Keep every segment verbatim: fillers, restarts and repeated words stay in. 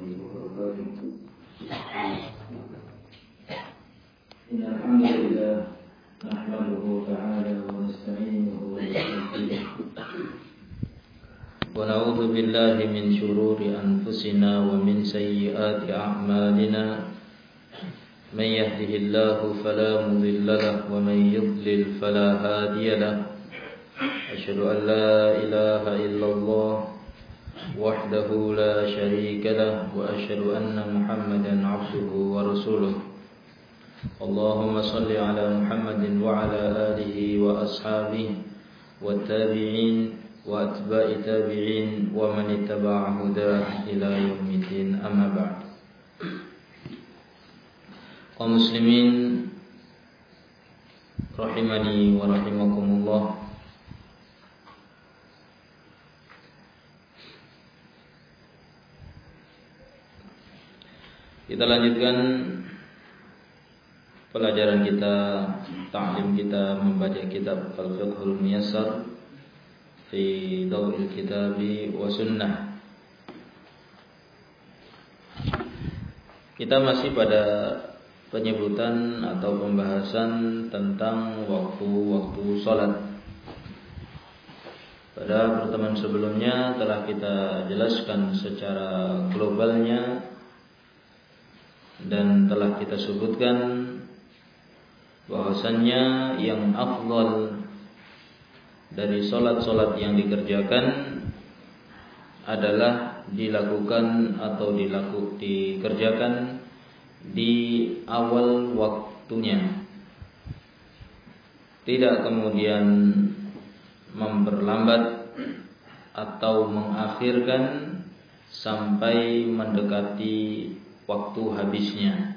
وبركاته. إن الحمد لله نحمده تعالى ونستعينه ونستغفره ونعوذ بالله من شرور أنفسنا ومن سيئات أعمالنا من يهده الله فلا مضل له ومن يضلل فلا هادي له أشهد أن لا إله إلا الله وحده لا شريك له وأشهد أن محمدا عبده ورسوله اللهم صل على محمد وعلى آله وأصحابه والتابعين وأتباع تابعين ومن اتبع هداه إلى يوم الدين أما بعد. Kaum muslimin rahimani wa rahimakumullah. Kita lanjutkan pelajaran kita, ta'lim kita membaca kitab Al-Fiqhul Muyassar fi Dawil Kitabi wa Sunnah. Kita masih pada penyebutan atau pembahasan tentang waktu-waktu sholat. Pada pertemuan sebelumnya telah kita jelaskan secara globalnya dan telah kita sebutkan bahwasannya yang afdal dari sholat-sholat yang dikerjakan adalah dilakukan atau dilaku, dikerjakan di awal waktunya, tidak kemudian memperlambat atau mengakhirkan sampai mendekati waktu habisnya.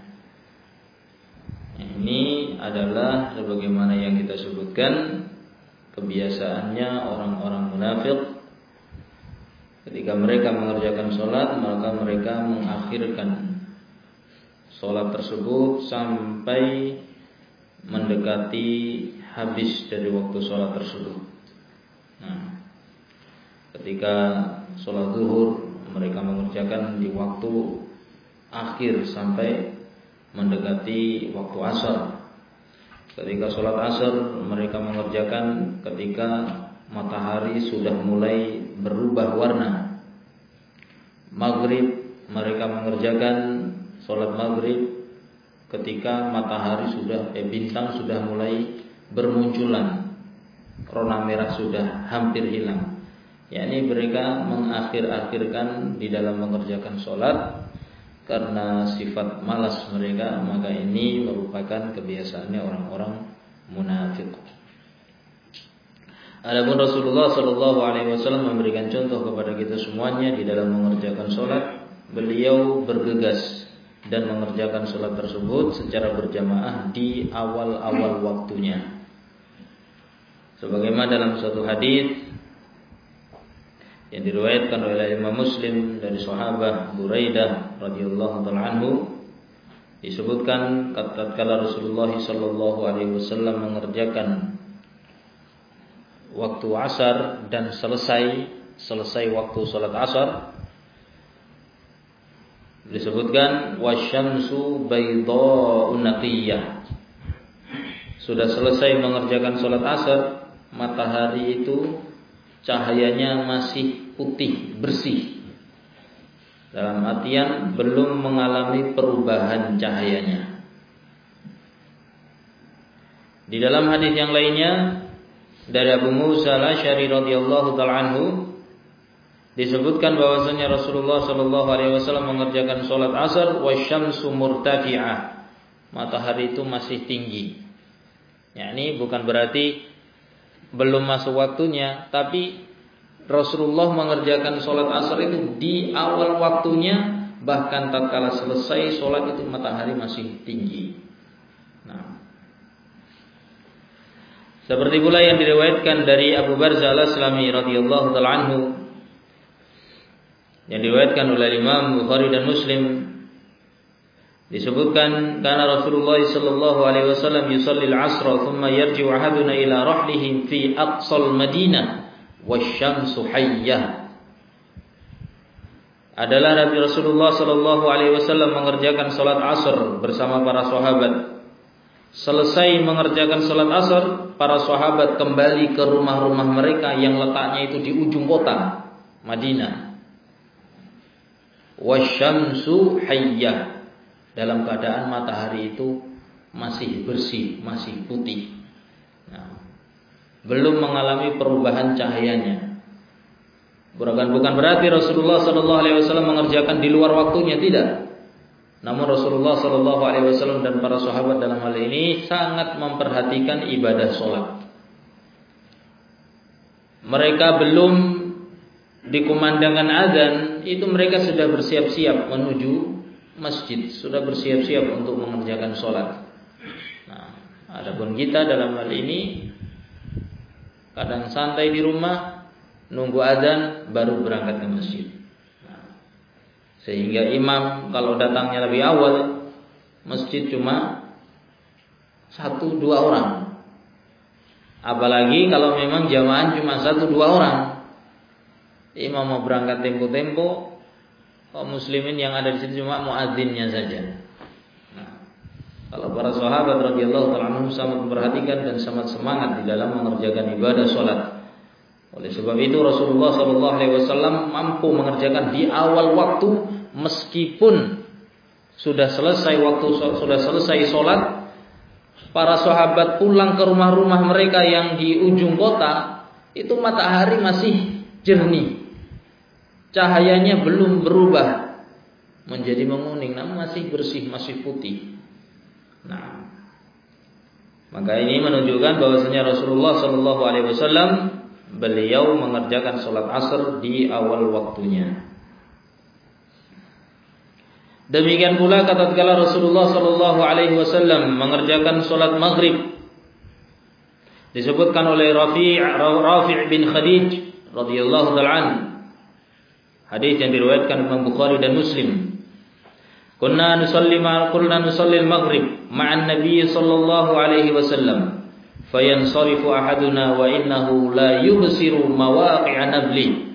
Ini adalah sebagaimana yang kita sebutkan kebiasaannya orang-orang munafik. Ketika mereka mengerjakan sholat, maka mereka mengakhirkan sholat tersebut sampai mendekati habis dari waktu sholat tersebut. Nah, ketika sholat zuhur, mereka mengerjakan di waktu akhir sampai mendekati waktu asar. Ketika sholat asar, mereka mengerjakan ketika matahari sudah mulai berubah warna. Maghrib, mereka mengerjakan sholat maghrib ketika matahari sudah, eh, bintang sudah mulai bermunculan, warna merah sudah hampir hilang. yakni mereka mengakhir-akhirkan di dalam mengerjakan sholat karena sifat malas mereka, maka ini merupakan kebiasaannya orang-orang munafik. Adapun Rasulullah Shallallahu Alaihi Wasallam memberikan contoh kepada kita semuanya di dalam mengerjakan sholat. Beliau bergegas dan mengerjakan sholat tersebut secara berjamaah di awal-awal waktunya. Sebagaimana dalam suatu hadis yang diriwayatkan oleh Imam Muslim dari sahabat Buraidah radhiyallahu taala anhu, disebutkan tatkala Rasulullah sallallahu alaihi wasallam mengerjakan waktu asar dan selesai selesai waktu salat asar, disebutkan wasyamsu baydha'un naqiyah. Sudah selesai mengerjakan salat asar, matahari itu cahayanya masih putih, bersih. Dalam artian belum mengalami perubahan cahayanya. Di dalam hadis yang lainnya dari Abu Musa al-Asy'ari radhiyallahu taala anhu disebutkan bahwasanya Rasulullah sallallahu alaihi wasallam mengerjakan salat asar wasyamsu murtafi'ah. Matahari itu masih tinggi. Yakni bukan berarti belum masuk waktunya, tapi Rasulullah mengerjakan sholat asar itu di awal waktunya, bahkan tatkala selesai sholat itu matahari masih tinggi. Nah, seperti pula yang diriwayatkan dari Abu Barzah al-Aslami radhiyallahu taala anhu, yang diriwayatkan oleh Imam Bukhari dan Muslim, disebutkan karena Rasulullah sallallahu alaihi wasallam yusalli al-'asra thumma yarji'u ahaduna ila rahlihi fi aqsal Madinah wasyamsu hayyah. adalah Nabi Rasulullah sallallahu alaihi wasallam mengerjakan salat asar bersama para sahabat. Selesai mengerjakan salat asar, para sahabat kembali ke rumah-rumah mereka yang letaknya itu di ujung kota Madinah. Wasyamsu hayyah, dalam keadaan matahari itu masih bersih, masih putih. Nah, belum mengalami perubahan cahayanya. Bukan bukan berarti Rasulullah sallallahu alaihi wasallam mengerjakan di luar waktunya, tidak. Namun Rasulullah sallallahu alaihi wasallam dan para sahabat dalam hal ini sangat memperhatikan ibadah salat. Mereka belum dikumandangkan azan, itu mereka sudah bersiap-siap menuju masjid, sudah bersiap-siap untuk mengerjakan salat. Nah, adapun kita dalam hal ini kadang santai di rumah, nunggu azan baru berangkat ke masjid. Nah, sehingga imam kalau datangnya lebih awal, masjid cuma satu dua orang. Apalagi kalau memang jamaah cuma satu dua orang, imam mau berangkat tempo-tempo, kaum muslimin yang ada di situ cuma muadzinnya saja. Nah, kalau para sahabat radhiyallahu ta'ala anhum sangat memperhatikan dan sangat semangat di dalam mengerjakan ibadah salat. Oleh sebab itu Rasulullah sallallahu alaihi wasallam mampu mengerjakan di awal waktu meskipun sudah selesai waktu sudah selesai salat, para sahabat pulang ke rumah-rumah mereka yang di ujung kota, itu matahari masih jernih. Cahayanya belum berubah menjadi menguning, namun masih bersih, masih putih. Nah, maka ini menunjukkan bahwasanya Rasulullah sallallahu alaihi wasallam beliau mengerjakan salat asar di awal waktunya. Demikian pula tatkala Rasulullah sallallahu alaihi wasallam mengerjakan salat maghrib, disebutkan oleh Rafi' Rafi' bin Khadij radhiyallahu ta'ala anhu, hadis yang diriwayatkan Imam Bukhari dan Muslim. Kunna nusalli ma qulna nusalli al-maghrib ma'an Nabi sallallahu alaihi wasallam. Fayansarifu ahaduna wa innahu la yubsiru mawaqi'a nabli.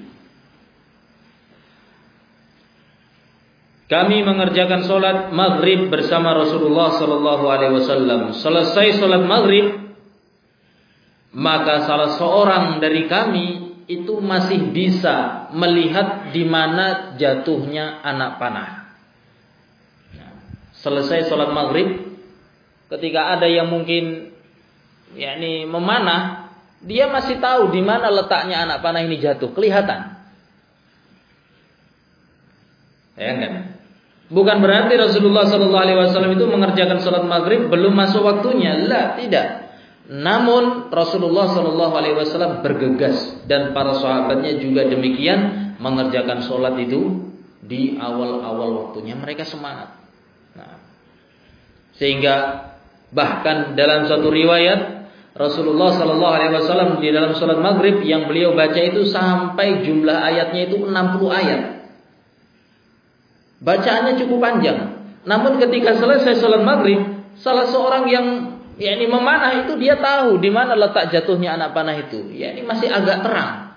Kami mengerjakan salat maghrib bersama Rasulullah sallallahu alaihi wasallam. Selesai salat maghrib, maka salah seorang dari kami itu masih bisa melihat di mana jatuhnya anak panah. Selesai salat maghrib, ketika ada yang mungkin yakni memanah, dia masih tahu di mana letaknya anak panah ini jatuh, kelihatan. Ya kan? Bukan berarti Rasulullah sallallahu alaihi wasallam itu mengerjakan salat maghrib belum masuk waktunya, lah, tidak. Namun Rasulullah sallallahu alaihi wasallam bergegas dan para sahabatnya juga demikian mengerjakan salat itu di awal-awal waktunya, mereka semangat. Nah, sehingga bahkan dalam satu riwayat Rasulullah sallallahu alaihi wasallam di dalam salat maghrib yang beliau baca itu sampai jumlah ayatnya itu enam puluh ayat. Bacaannya cukup panjang. Namun ketika selesai salat maghrib, salah seorang yang yakni memanah itu dia tahu di mana letak jatuhnya anak panah itu. Yakni masih agak terang.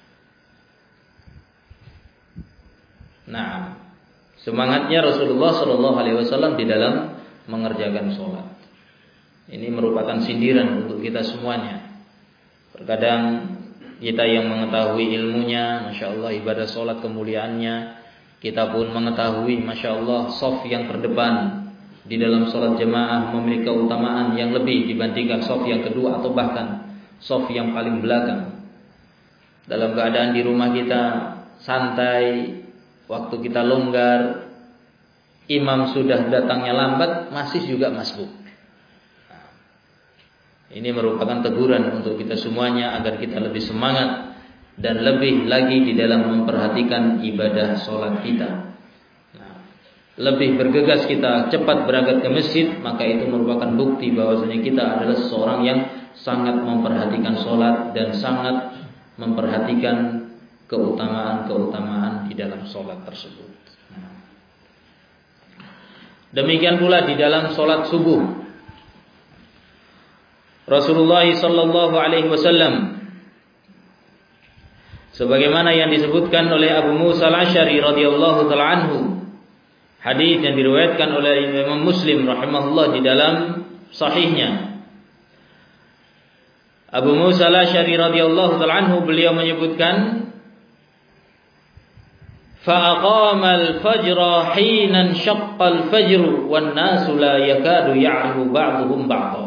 Nah, semangatnya Rasulullah sallallahu alaihi wasallam di dalam mengerjakan salat. Ini merupakan sindiran untuk kita semuanya. Terkadang kita yang mengetahui ilmunya, masya Allah, ibadah salat kemuliaannya, kita pun mengetahui, masya Allah, shaf yang terdepan di dalam salat jamaah memiliki keutamaan yang lebih dibandingkan shaf yang kedua atau bahkan shaf yang paling belakang. Dalam keadaan di rumah kita santai, waktu kita longgar, imam sudah datangnya lambat, masih juga masbuk. Ini merupakan teguran untuk kita semuanya agar kita lebih semangat dan lebih lagi di dalam memperhatikan ibadah sholat kita. Nah, lebih bergegas kita cepat berangkat ke masjid, maka itu merupakan bukti bahwasanya kita adalah seseorang yang sangat memperhatikan sholat dan sangat memperhatikan keutamaan-keutamaan di dalam sholat tersebut. Nah, demikian pula di dalam sholat subuh. Rasulullah sallallahu alaihi wasallam sebagaimana yang disebutkan oleh Abu Musa al-Asy'ari radhiyallahu taala anhu, hadis yang diriwayatkan oleh Imam Muslim rahimahullah di dalam sahihnya. Abu Musa al-Asy'ari radhiyallahu taala anhu, beliau menyebutkan, فَأَقَامَ الْفَجْرَ حِينًا شَقَّ الْفَجْرُ وَالنَّاسُ لَا يَكَادُ يَعْرِفُ بَعْضُهُمْ بَعْضًا.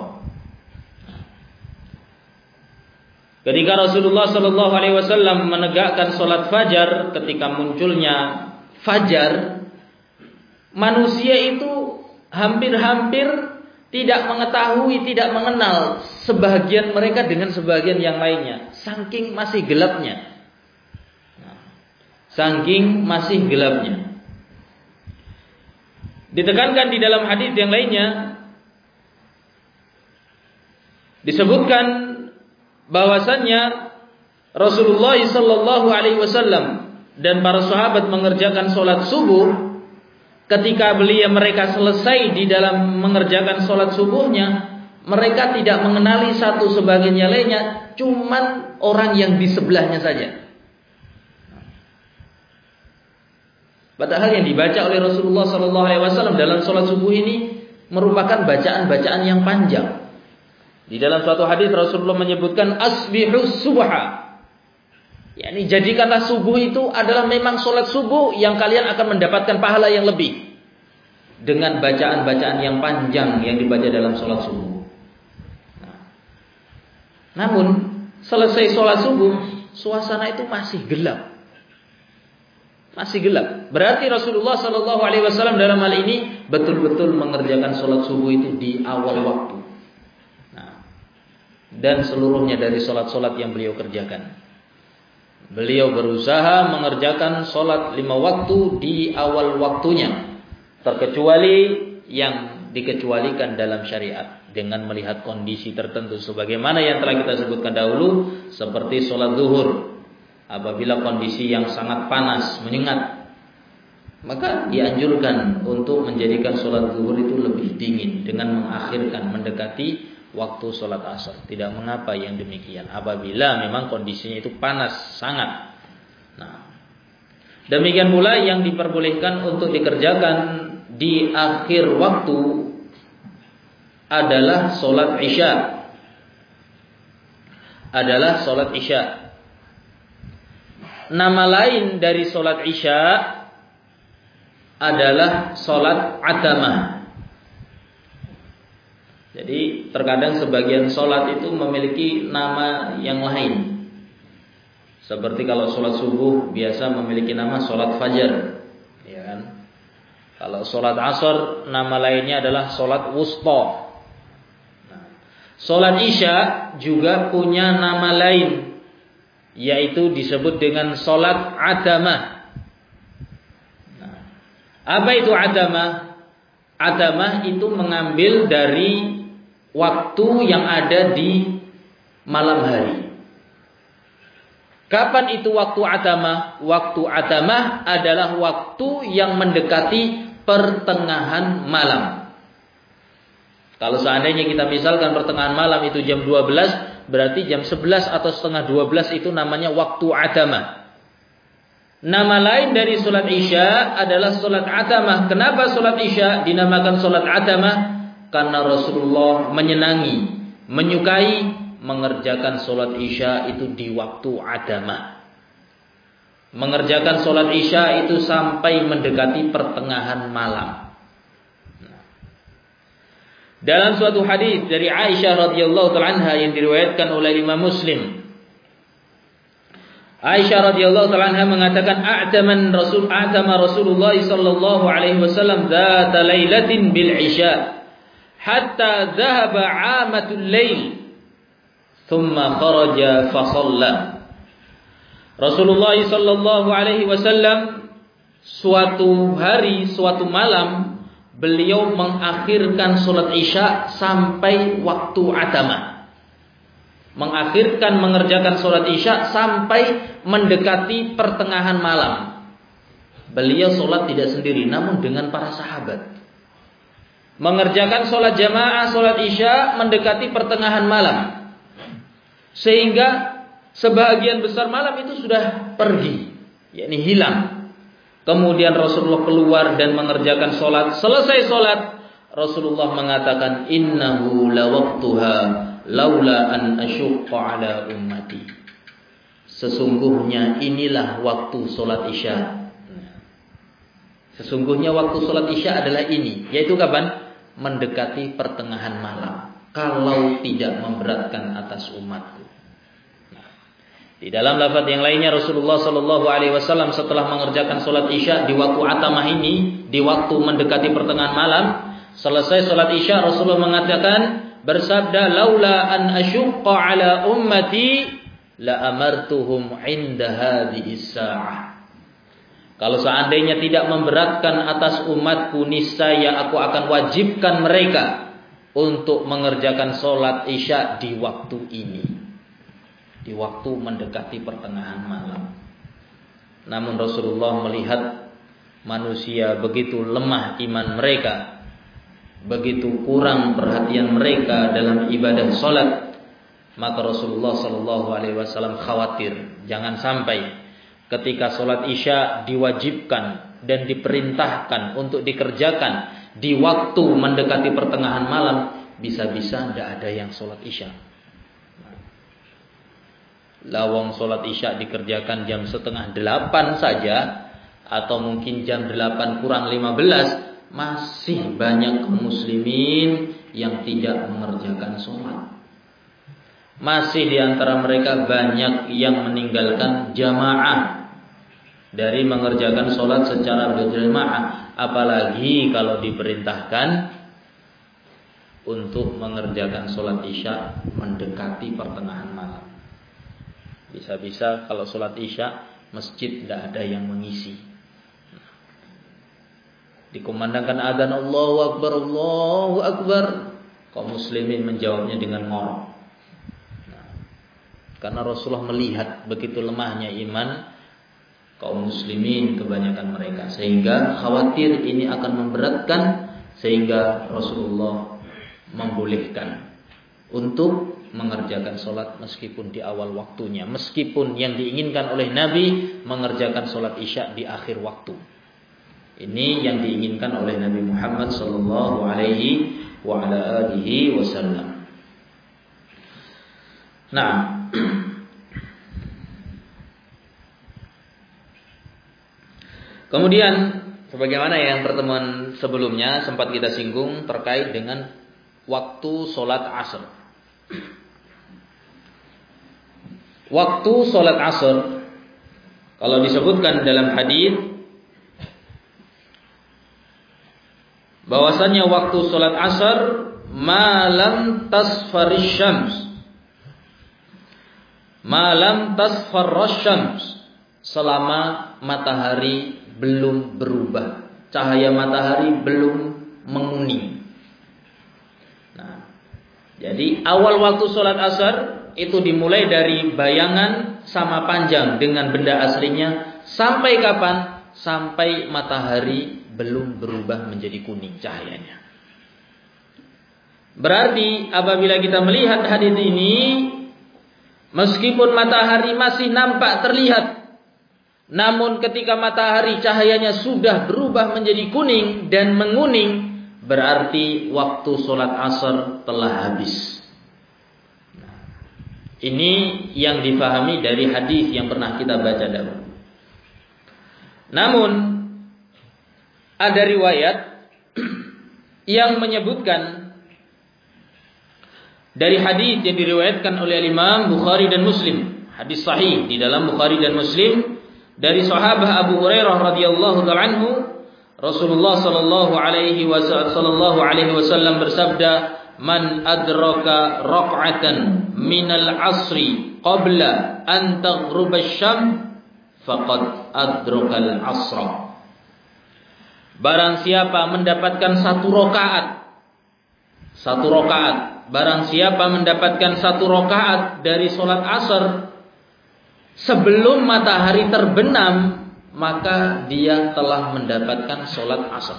Ketika Rasulullah Shallallahu Alaihi Wasallam menegakkan sholat fajar, ketika munculnya fajar, manusia itu hampir-hampir tidak mengetahui, tidak mengenal sebagian mereka dengan sebagian yang lainnya, saking masih gelapnya, saking masih gelapnya. Ditekankan di dalam hadis yang lainnya, disebutkan bahwasannya Rasulullah Sallallahu Alaihi Wasallam dan para sahabat mengerjakan sholat subuh. Ketika beliau mereka selesai di dalam mengerjakan sholat subuhnya, mereka tidak mengenali satu sebagian yang lainnya, cuman orang yang di sebelahnya saja. Padahal yang dibaca oleh Rasulullah Sallallahu Alaihi Wasallam dalam sholat subuh ini merupakan bacaan-bacaan yang panjang. Di dalam suatu hadis Rasulullah menyebutkan asbihus subha. Yani jadikanlah subuh itu adalah memang sholat subuh yang kalian akan mendapatkan pahala yang lebih dengan bacaan-bacaan yang panjang yang dibaca dalam sholat subuh. Nah, namun selesai sholat subuh, suasana itu masih gelap, masih gelap. Berarti Rasulullah Shallallahu Alaihi Wasallam dalam hal ini betul-betul mengerjakan sholat subuh itu di awal waktu. Dan seluruhnya dari sholat-sholat yang beliau kerjakan, beliau berusaha mengerjakan sholat lima waktu di awal waktunya, terkecuali yang dikecualikan dalam syariat dengan melihat kondisi tertentu, sebagaimana yang telah kita sebutkan dahulu, seperti sholat zuhur. Apabila kondisi yang sangat panas, menyengat, maka dianjurkan untuk menjadikan sholat zuhur itu lebih dingin dengan mengakhirkan, mendekati waktu sholat asar. Tidak mengapa yang demikian apabila memang kondisinya itu panas sangat. Nah, demikian pula yang diperbolehkan untuk dikerjakan di akhir waktu adalah sholat isya. Adalah sholat isya. Nama lain dari sholat isya adalah sholat atamah. Jadi terkadang sebagian sholat itu memiliki nama yang lain. Seperti kalau sholat subuh biasa memiliki nama sholat fajar, ya kan? Kalau sholat asar nama lainnya adalah sholat wusta. Nah, sholat isya juga punya nama lain, yaitu disebut dengan sholat atamah. Nah, apa itu atamah? Atamah itu mengambil dari waktu yang ada di malam hari. Kapan itu waktu atamah? Waktu atamah adalah waktu yang mendekati pertengahan malam. Kalau seandainya kita misalkan pertengahan malam itu jam dua belas, berarti jam sebelas atau setengah dua belas itu namanya waktu atamah. Nama lain dari sholat isya adalah sholat atamah. Kenapa sholat isya dinamakan sholat atamah? Karena Rasulullah menyenangi, menyukai mengerjakan sholat isya itu di waktu atamah. Mengerjakan sholat isya itu sampai mendekati pertengahan malam. Dalam suatu hadis dari Aisyah radhiyallahu taala anha yang diriwayatkan oleh Imam Muslim, Aisyah radhiyallahu taala anha mengatakan, "A'taman Rasul a'tama Rasulullah sallallahu alaihi wasallam dzata lailatin bil isya hatta dhahaba 'amatul lail thumma kharaja fa shalla." Rasulullah sallallahu alaihi wasallam suatu hari, suatu malam beliau mengakhirkan salat isya sampai waktu atamah. Mengakhirkan mengerjakan salat isya sampai mendekati pertengahan malam. Beliau salat tidak sendiri namun dengan para sahabat. Mengerjakan salat jamaah salat isya mendekati pertengahan malam. Sehingga sebagian besar malam itu sudah pergi, yakni hilang. Kemudian Rasulullah keluar dan mengerjakan sholat. Selesai sholat, Rasulullah mengatakan, innahu lawaqtuha laula an asyuqqa ala ummati. Sesungguhnya inilah waktu sholat isya. Sesungguhnya waktu sholat isya adalah ini, yaitu kapan? Mendekati pertengahan malam. Kalau tidak memberatkan atas umatku. Di dalam lafaz yang lainnya Rasulullah Shallallahu Alaihi Wasallam setelah mengerjakan sholat isya di waktu atamah ini, di waktu mendekati pertengahan malam, selesai sholat isya Rasulullah mengatakan, bersabda, laula an asyuqqa ala ummati la amartuhum inda hadhihi sa'ah. Kalau seandainya tidak memberatkan atas umatku, niscaya aku akan wajibkan mereka untuk mengerjakan sholat isya di waktu ini, di waktu mendekati pertengahan malam. Namun Rasulullah melihat manusia begitu lemah iman mereka, begitu kurang perhatian mereka dalam ibadah sholat, maka Rasulullah Shallallahu Alaihi Wasallam khawatir jangan sampai ketika sholat isya diwajibkan dan diperintahkan untuk dikerjakan di waktu mendekati pertengahan malam, bisa-bisa tidak ada yang sholat isya. Lawang sholat isya dikerjakan jam setengah delapan saja, atau mungkin jam delapan kurang lima belas, masih banyak kaum muslimin yang tidak mengerjakan sholat. Masih di antara mereka banyak yang meninggalkan jamaah dari mengerjakan sholat secara berjamaah, apalagi kalau diperintahkan untuk mengerjakan sholat isya mendekati pertengahan malam. Bisa-bisa kalau sholat isya masjid tidak ada yang mengisi. Dikumandangkan adzan Allahu Akbar, Allahu Akbar, kaum muslimin menjawabnya dengan ngorok. Nah, karena Rasulullah melihat begitu lemahnya iman kaum muslimin kebanyakan mereka, sehingga khawatir ini akan memberatkan, sehingga Rasulullah membolehkan untuk mengerjakan sholat meskipun di awal waktunya, meskipun yang diinginkan oleh Nabi mengerjakan sholat isya di akhir waktu. Ini yang diinginkan oleh Nabi Muhammad sallallahu alaihi wa ala alihi wasallam. Nah, kemudian sebagaimana yang pertemuan sebelumnya sempat kita singgung terkait dengan waktu sholat asar. Waktu sholat asar, kalau disebutkan dalam hadis bahwasannya waktu sholat asar malam tasfarish syams, malam tasfarrash syams, selama matahari belum berubah, cahaya matahari belum menguning. Nah, jadi awal waktu sholat asar itu dimulai dari bayangan sama panjang dengan benda aslinya sampai kapan? Sampai matahari belum berubah menjadi kuning cahayanya. Berarti apabila kita melihat hadis ini, meskipun matahari masih nampak terlihat, namun ketika matahari cahayanya sudah berubah menjadi kuning dan menguning, berarti waktu sholat asar telah habis. Ini yang difahami dari hadis yang pernah kita baca dahulu. Namun ada riwayat yang menyebutkan dari hadis yang diriwayatkan oleh Imam Bukhari dan Muslim, hadis sahih di dalam Bukhari dan Muslim, dari sahabat Abu Hurairah radhiyallahu ta'ala anhu, Rasulullah sallallahu alaihi wasallam bersabda, man adraka raq'atan minal asri qabla an taghruba asy-syams faqad adrakal asra. Barang siapa mendapatkan satu rakaat, satu rakaat, barang siapa mendapatkan satu rakaat dari salat asar sebelum matahari terbenam, maka dia telah mendapatkan salat asar.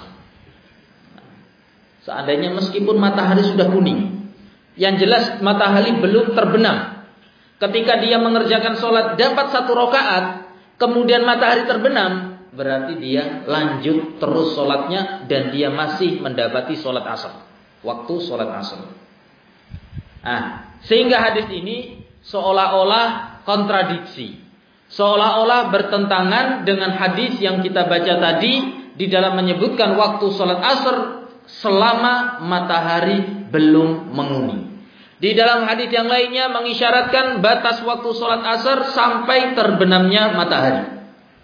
Seandainya meskipun matahari sudah kuning, yang jelas matahari belum terbenam, ketika dia mengerjakan sholat dapat satu rakaat, kemudian matahari terbenam, berarti dia lanjut terus sholatnya dan dia masih mendapati sholat asar, waktu sholat asar. Nah, sehingga hadis ini seolah-olah kontradiksi, seolah-olah bertentangan dengan hadis yang kita baca tadi di dalam menyebutkan waktu sholat asar selama matahari belum menguning. Di dalam hadis yang lainnya mengisyaratkan batas waktu sholat asar sampai terbenamnya matahari.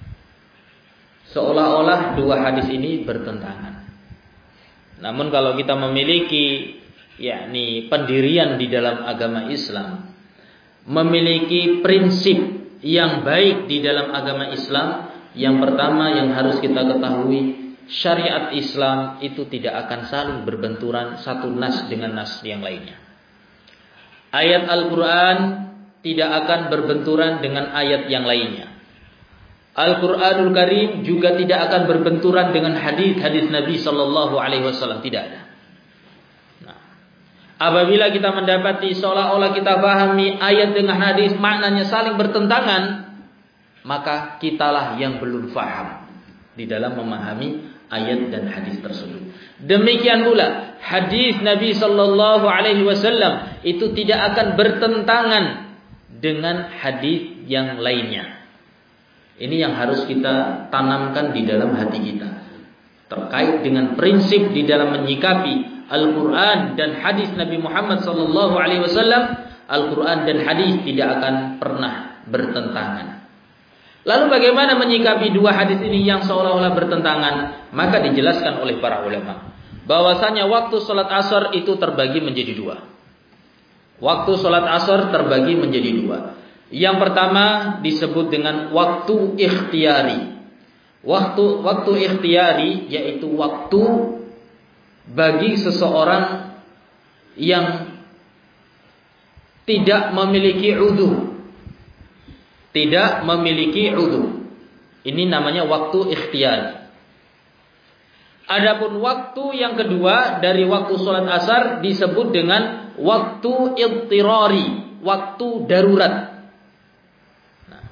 Seolah-olah dua hadis ini bertentangan. Namun kalau kita memiliki yakni pendirian di dalam agama Islam, memiliki prinsip yang baik di dalam agama Islam, yang pertama yang harus kita ketahui, syariat Islam itu tidak akan saling berbenturan satu nas dengan nas yang lainnya. Ayat Al-Quran tidak akan berbenturan dengan ayat yang lainnya. Al-Quranul Karim juga tidak akan berbenturan dengan hadis-hadis Nabi Sallallahu Alaihi Wasallam. Tidak ada. Nah, apabila kita mendapati seolah-olah kita pahami ayat dengan hadis maknanya saling bertentangan, maka kitalah yang belum faham di dalam memahami ayat dan hadis tersebut. Demikian pula hadis Nabi Sallallahu Alaihi Wasallam itu tidak akan bertentangan dengan hadis yang lainnya. Ini yang harus kita tanamkan di dalam hati kita terkait dengan prinsip di dalam menyikapi Al-Quran dan hadis Nabi Muhammad Sallallahu Alaihi Wasallam. Al-Quran dan hadis tidak akan pernah bertentangan. Lalu bagaimana menyikapi dua hadis ini yang seolah-olah bertentangan? Maka dijelaskan oleh para ulama bahwasanya waktu sholat asar itu terbagi menjadi dua. Waktu sholat asar terbagi menjadi dua. Yang pertama disebut dengan waktu ikhtiyari. Waktu waktu ikhtiyari yaitu waktu bagi seseorang yang tidak memiliki udhu. Tidak memiliki udhu. Ini namanya waktu ikhtiyari. Adapun waktu yang kedua dari waktu sholat asar disebut dengan waktu idtirari, waktu darurat. Nah,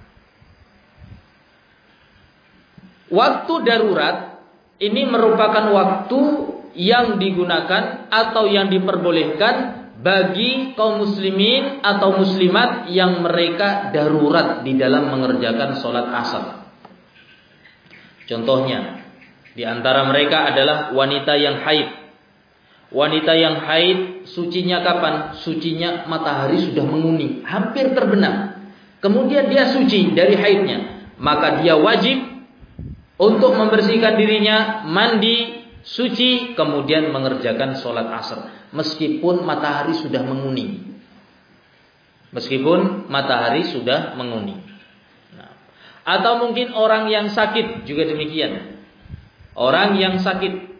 waktu darurat ini merupakan waktu yang digunakan atau yang diperbolehkan bagi kaum muslimin atau muslimat yang mereka darurat di dalam mengerjakan sholat asar. Contohnya, di antara mereka adalah wanita yang haid. Wanita yang haid sucinya kapan? Sucinya matahari sudah menguning, hampir terbenam. Kemudian dia suci dari haidnya, maka dia wajib untuk membersihkan dirinya, mandi, suci, kemudian mengerjakan sholat asar. Meskipun matahari sudah menguning. Meskipun matahari sudah menguning. Nah, atau mungkin orang yang sakit juga demikian. Orang yang sakit.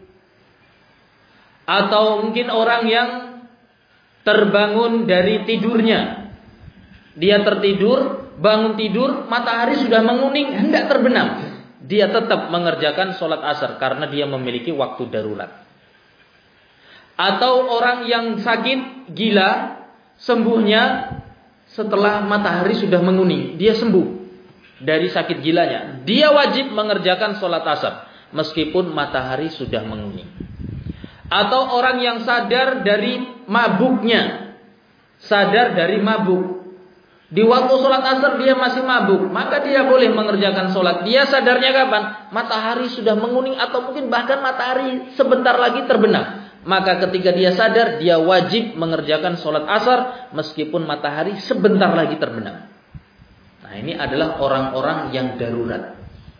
Atau mungkin orang yang terbangun dari tidurnya. Dia tertidur, bangun tidur, matahari sudah menguning, hendak terbenam. Dia tetap mengerjakan sholat asar karena dia memiliki waktu darurat. Atau orang yang sakit, gila, sembuhnya setelah matahari sudah menguning. Dia sembuh dari sakit gilanya. Dia wajib mengerjakan sholat asar meskipun matahari sudah menguning. Atau orang yang sadar dari mabuknya. Sadar dari mabuk. Di waktu sholat asar dia masih mabuk, maka dia boleh mengerjakan sholat. Dia sadarnya kapan? Matahari sudah menguning atau mungkin bahkan matahari sebentar lagi terbenam. Maka ketika dia sadar, dia wajib mengerjakan sholat asar meskipun matahari sebentar lagi terbenam. Nah, ini adalah orang-orang yang darurat.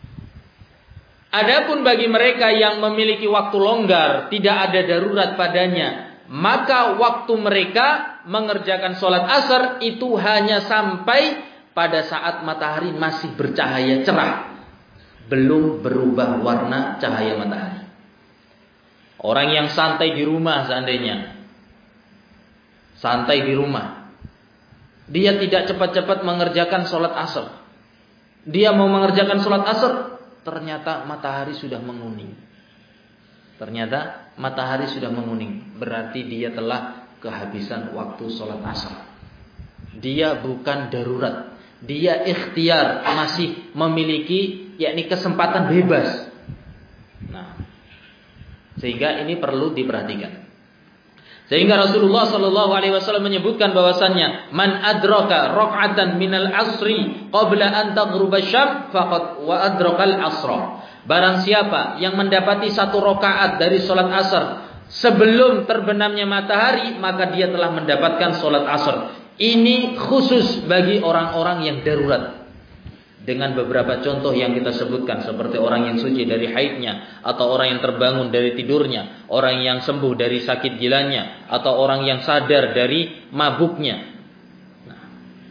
Adapun bagi mereka yang memiliki waktu longgar, tidak ada darurat padanya, maka waktu mereka mengerjakan sholat asar itu hanya sampai pada saat matahari masih bercahaya cerah, belum berubah warna cahaya matahari. Orang yang santai di rumah seandainya, santai di rumah, dia tidak cepat-cepat mengerjakan sholat asar. Dia mau mengerjakan sholat asar, ternyata matahari sudah menguning. Ternyata matahari sudah menguning, berarti dia telah kehabisan waktu sholat asar. dia bukan darurat. Dia ikhtiar, masih memiliki yakni kesempatan bebas. Nah, sehingga ini perlu diperhatikan. Sehingga Rasulullah Shallallahu Alaihi Wasallam menyebutkan bahwasannya, man adraka rok'atan minal asri qabla an taghruba syam faqad wa adrakal asra. Barang siapa yang mendapati satu rakaat dari sholat asar sebelum terbenamnya matahari, maka dia telah mendapatkan sholat asar. Ini khusus bagi orang-orang yang darurat. Dengan beberapa contoh yang kita sebutkan, seperti orang yang suci dari haidnya, atau orang yang terbangun dari tidurnya, orang yang sembuh dari sakit gilanya, atau orang yang sadar dari mabuknya. Nah,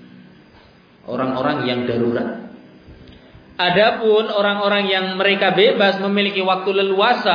orang-orang yang darurat. Adapun orang-orang yang mereka bebas, memiliki waktu leluasa,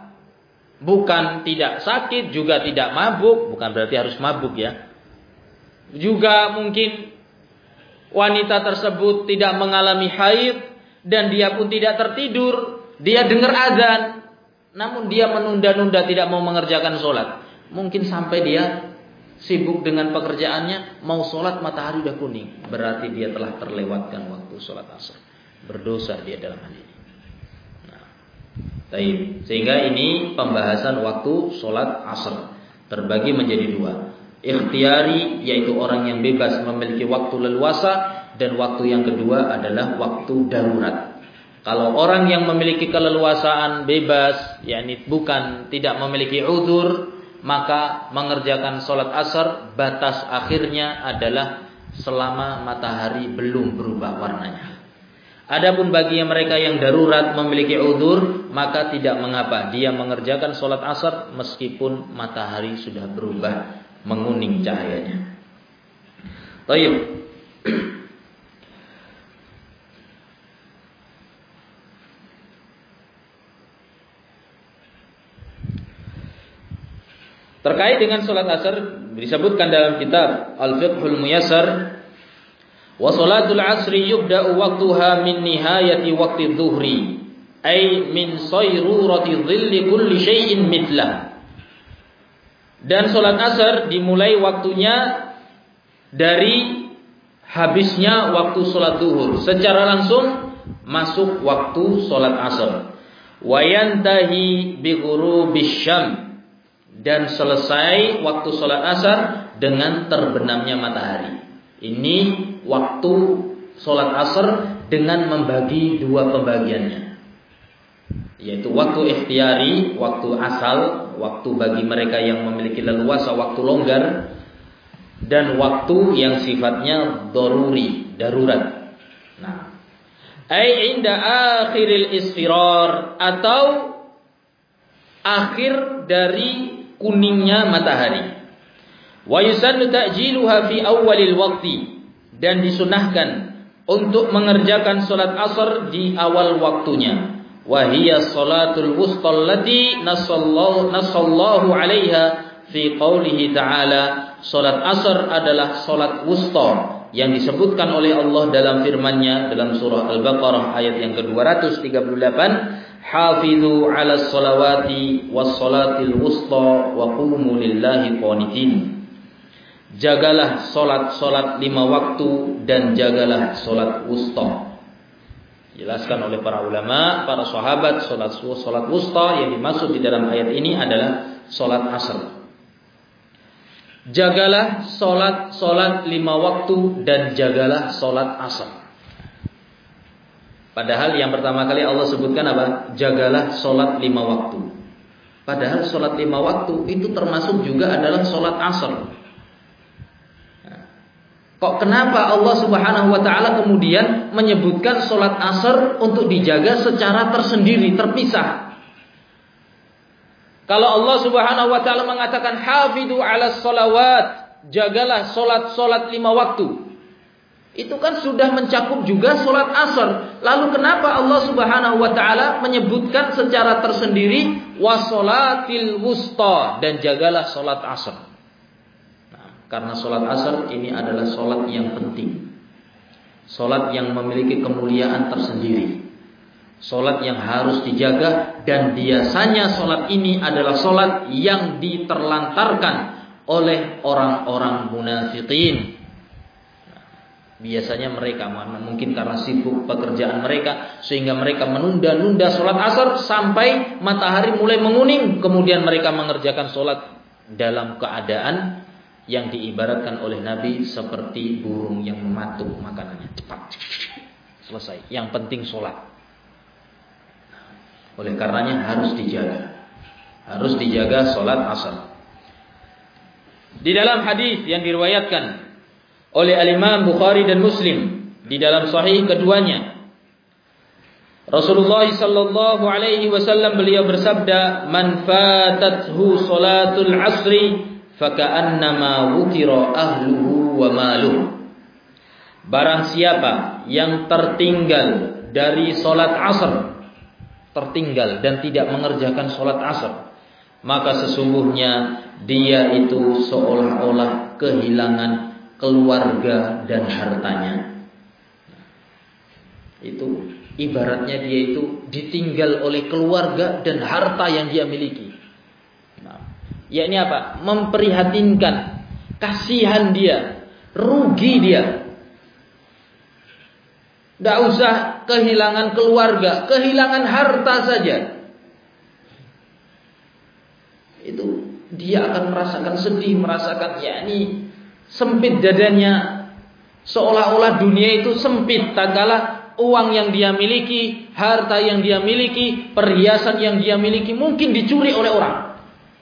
bukan tidak sakit, juga tidak mabuk, bukan berarti harus mabuk ya. Juga mungkin wanita tersebut tidak mengalami haid dan dia pun tidak tertidur, dia dengar azan, namun dia menunda-nunda tidak mau mengerjakan sholat. Mungkin sampai dia sibuk dengan pekerjaannya, mau sholat matahari udah kuning, berarti dia telah terlewatkan waktu sholat asar. Berdosa dia dalam hal ini. Nah, sehingga ini pembahasan waktu sholat asar terbagi menjadi dua. Ikhtiyari, yaitu orang yang bebas memiliki waktu leluasa, dan waktu yang kedua adalah waktu darurat. Kalau orang yang memiliki keleluasaan bebas, yakni bukan tidak memiliki udzur, maka mengerjakan sholat asar batas akhirnya adalah selama matahari belum berubah warnanya. Adapun bagi mereka yang darurat memiliki udzur, maka tidak mengapa dia mengerjakan sholat asar meskipun matahari sudah berubah menguning cahayanya. Baik. Terkait dengan sholat asar disebutkan dalam kitab Al-Fiqhul Muyassar, wa sholatul asri yubda'u waqtuha min nihayati waqti dhuhri, ay min sayrurati dhilli kulli syai'in mithlah. Dan sholat asar dimulai waktunya dari habisnya waktu sholat duhur. Secara langsung masuk waktu sholat asar. Wa yantahi bi ghurubis syam, dan selesai waktu sholat asar dengan terbenamnya matahari. Ini waktu sholat asar dengan membagi dua pembagiannya, yaitu waktu ikhtiyari, waktu asal, waktu bagi mereka yang memiliki leluasa, waktu longgar, dan waktu yang sifatnya daruri, darurat. Nah, ai inda akhiril isfirar, atau akhir dari kuningnya matahari. Wa yusannu ta'jiluha fi awwalil waqti, dan disunahkan untuk mengerjakan salat asar di awal waktunya. Wa hiya salatul wusta allati nasallahu nasallahu 'alaiha fi qoulihi ta'ala. Salat asar adalah salat wusta yang disebutkan oleh Allah dalam firman-Nya dalam surah Al-Baqarah ayat yang ke dua ratus tiga puluh delapan, hafizu 'alas salawati was salatil wusta wa qumu lillahi qanitin. Jagalah salat-salat lima waktu dan jagalah salat wusta. Jelaskan oleh para ulama, para sahabat, salat salat wusta yang dimaksud di dalam ayat ini adalah salat asar. Jagalah salat salat lima waktu dan jagalah salat asar. Padahal yang pertama kali Allah sebutkan apa? Jagalah salat lima waktu. Padahal salat lima waktu itu termasuk juga adalah salat asar. Kok kenapa Allah Subhanahu wa taala kemudian menyebutkan salat asar untuk dijaga secara tersendiri, terpisah? Kalau Allah Subhanahu wa taala mengatakan hafidu 'alas shalawat, jagalah salat-salat lima waktu. Itu kan sudah mencakup juga salat asar. Lalu kenapa Allah Subhanahu wa taala menyebutkan secara tersendiri wasolatil wusta, dan jagalah salat asar? Karena sholat asar ini adalah sholat yang penting, sholat yang memiliki kemuliaan tersendiri, sholat yang harus dijaga. Dan biasanya sholat ini adalah sholat yang diterlantarkan oleh orang-orang munafikin. Biasanya mereka mungkin karena sibuk pekerjaan mereka sehingga mereka menunda-nunda sholat asar sampai matahari mulai menguning. Kemudian mereka mengerjakan sholat dalam keadaan yang diibaratkan oleh Nabi seperti burung yang mematuk makanannya. Cepat, selesai. Yang penting sholat. Oleh karenanya harus dijaga. Harus dijaga sholat asar. Di dalam hadis yang diriwayatkan oleh Al-Imam Bukhari dan Muslim di dalam sahih keduanya, Rasulullah sallallahu alaihi wasallam beliau bersabda, "Man fatathu salatul asri faka'annama wutira ahluhu wa maluhu." Barang siapa yang tertinggal dari salat asar, tertinggal dan tidak mengerjakan salat asar, maka sesungguhnya dia itu seolah-olah kehilangan keluarga dan hartanya. Itu ibaratnya dia itu ditinggal oleh keluarga dan harta yang dia miliki. Nah, yakni apa? Memprihatinkan, kasihan dia, rugi dia. Tidak usah kehilangan keluarga, kehilangan harta saja. Itu dia akan merasakan sedih, merasakan yakni sempit dadanya, seolah-olah dunia itu sempit tatkala uang yang dia miliki, harta yang dia miliki, perhiasan yang dia miliki mungkin dicuri oleh orang.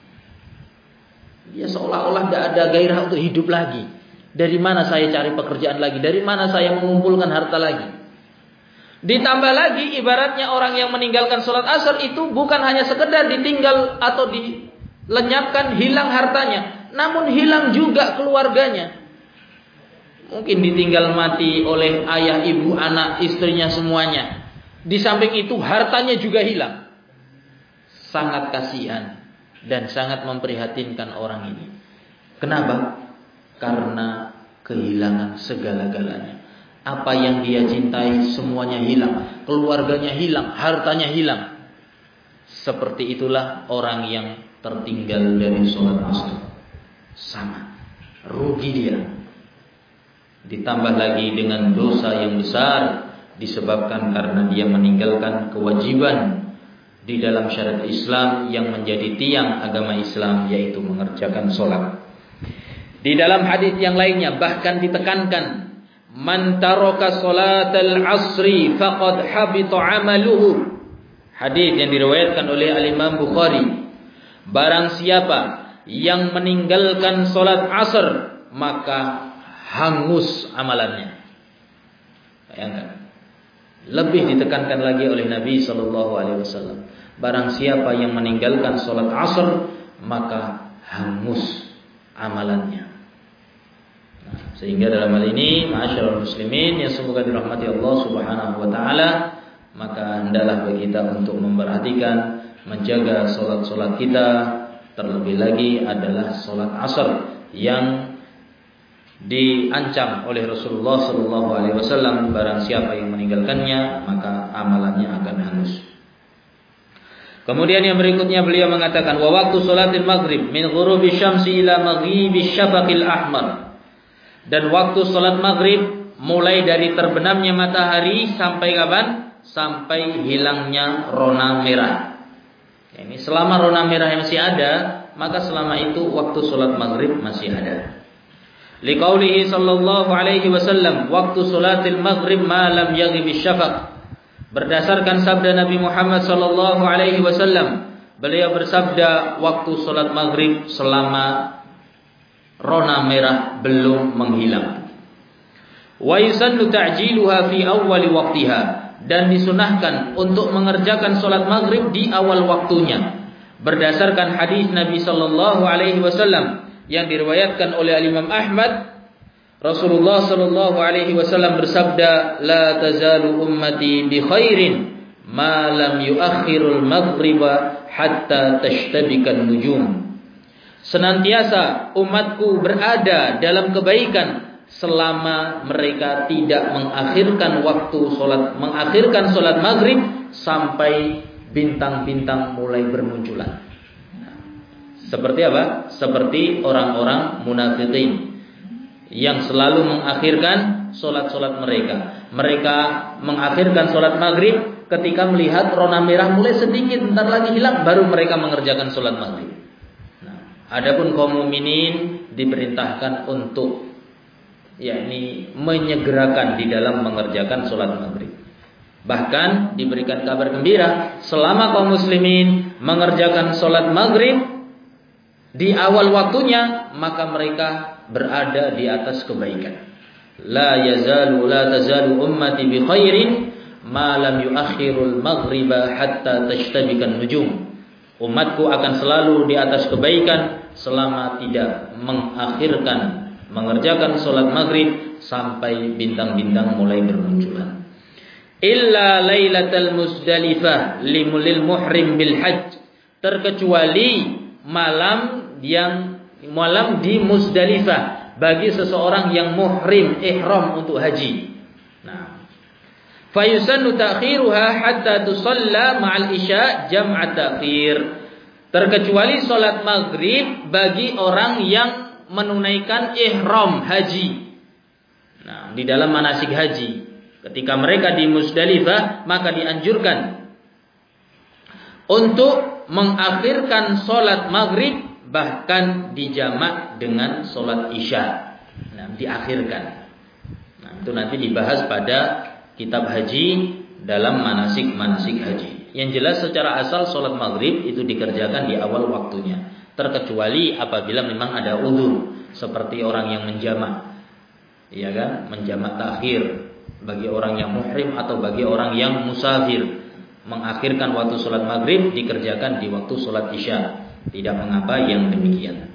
Dia seolah-olah tidak ada gairah untuk hidup lagi. Dari mana saya cari pekerjaan lagi? Dari mana saya mengumpulkan harta lagi? Ditambah lagi ibaratnya orang yang meninggalkan sholat asar itu bukan hanya sekedar ditinggal atau dilenyapkan, hilang hartanya, namun hilang juga keluarganya. Mungkin ditinggal mati oleh ayah, ibu, anak, istrinya semuanya. Di samping itu hartanya juga hilang. Sangat kasihan dan sangat memprihatinkan orang ini. Kenapa? Karena kehilangan segala-galanya. Apa yang dia cintai semuanya hilang. Keluarganya hilang, hartanya hilang. Seperti itulah orang yang tertinggal dari sholat asar. Sama, rugi dia. Ditambah lagi dengan dosa yang besar disebabkan karena dia meninggalkan kewajiban di dalam syariat Islam yang menjadi tiang agama Islam, yaitu mengerjakan sholat. Di dalam hadis yang lainnya bahkan ditekankan, man taraka sholatal asri faqad habita amaluhu. Hadis yang diriwayatkan oleh Al-Imam Bukhari. Barang siapa yang meninggalkan sholat asar, maka hangus amalannya. Bayangkan. Lebih ditekankan lagi oleh Nabi sallallahu alaihi wasallam. Barang siapa yang meninggalkan sholat asar, maka hangus amalannya. Nah, sehingga dalam hal ini, ma'asyiral muslimin yang semoga dirahmati Allah Subhanahu wa taala, maka hendaklah bagi kita untuk memperhatikan, menjaga sholat-sholat kita. Terlebih lagi adalah sholat asar yang diancam oleh Rasulullah sallallahu alaihi wasallam, barang siapa yang meninggalkannya maka amalannya akan hangus. Kemudian yang berikutnya beliau mengatakan, wa waktu sholatil maghrib min ghurubi syamsi ila maghribi syafaqil ahmar. Dan waktu sholat maghrib mulai dari terbenamnya matahari sampai kapan? Sampai hilangnya rona merah. Ini selama rona merah yang masih ada, maka selama itu waktu sholat maghrib masih ada. Liqaulihi sallallahu alaihi wasallam, waktu sholatil maghrib ma lam yaghib syafaq. Berdasarkan sabda Nabi Muhammad sallallahu alaihi wasallam, beliau bersabda, waktu sholat maghrib selama rona merah belum menghilang. Wa yusannu ta'jiluha fi awwali waqtiha, dan disunahkan untuk mengerjakan sholat maghrib di awal waktunya. Berdasarkan hadis Nabi sallallahu alaihi wasallam yang diriwayatkan oleh Imam Ahmad, Rasulullah sallallahu alaihi wasallam bersabda, la tazalu ummati bi khairin ma lam yuakhirul maghriba hatta tashtabikan nujum. Senantiasa umatku berada dalam kebaikan selama mereka tidak mengakhirkan waktu sholat, mengakhirkan sholat maghrib sampai bintang-bintang mulai bermunculan. Seperti apa? Seperti orang-orang munafikin yang selalu mengakhirkan solat-solat mereka. Mereka mengakhirkan solat maghrib ketika melihat rona merah mulai sedikit, bentar lagi hilang, baru mereka mengerjakan solat maghrib. Nah, adapun kaum mukminin diperintahkan untuk yakni menyegerakan di dalam mengerjakan solat maghrib. Bahkan diberikan kabar gembira, selama kaum muslimin mengerjakan solat maghrib di awal waktunya, maka mereka berada di atas kebaikan. La yazalu la tazalu ummati bi khairin ma lam yuakhirul maghriba hatta tashtabikan nujum. Umatku akan selalu di atas kebaikan selama tidak mengakhirkan mengerjakan salat maghrib sampai bintang-bintang mulai bermunculan. Illa lailatal Muzdalifah limulil muhrim bil hajj, terkecuali malam yang malam di Muzdalifah bagi seseorang yang muhrim ihram untuk haji. Nah, fayusannu ta'khiruha hatta tusalla ma'al isya jam'at ta'khir. Terkecuali salat maghrib bagi orang yang menunaikan ihram haji. Nah, di dalam manasik haji, ketika mereka di Muzdalifah, maka dianjurkan untuk mengakhirkan salat maghrib bahkan dijamak dengan salat isya. Nah, diakhirkan. Nah, itu nanti dibahas pada kitab haji dalam manasik-manasik haji. Yang jelas secara asal salat maghrib itu dikerjakan di awal waktunya, terkecuali apabila memang ada uzur, seperti orang yang menjamak. Iya kan? Menjamak takhir bagi orang yang muhrim atau bagi orang yang musafir. Mengakhirkan waktu salat maghrib dikerjakan di waktu salat isya. Tidak mengapa yang demikian.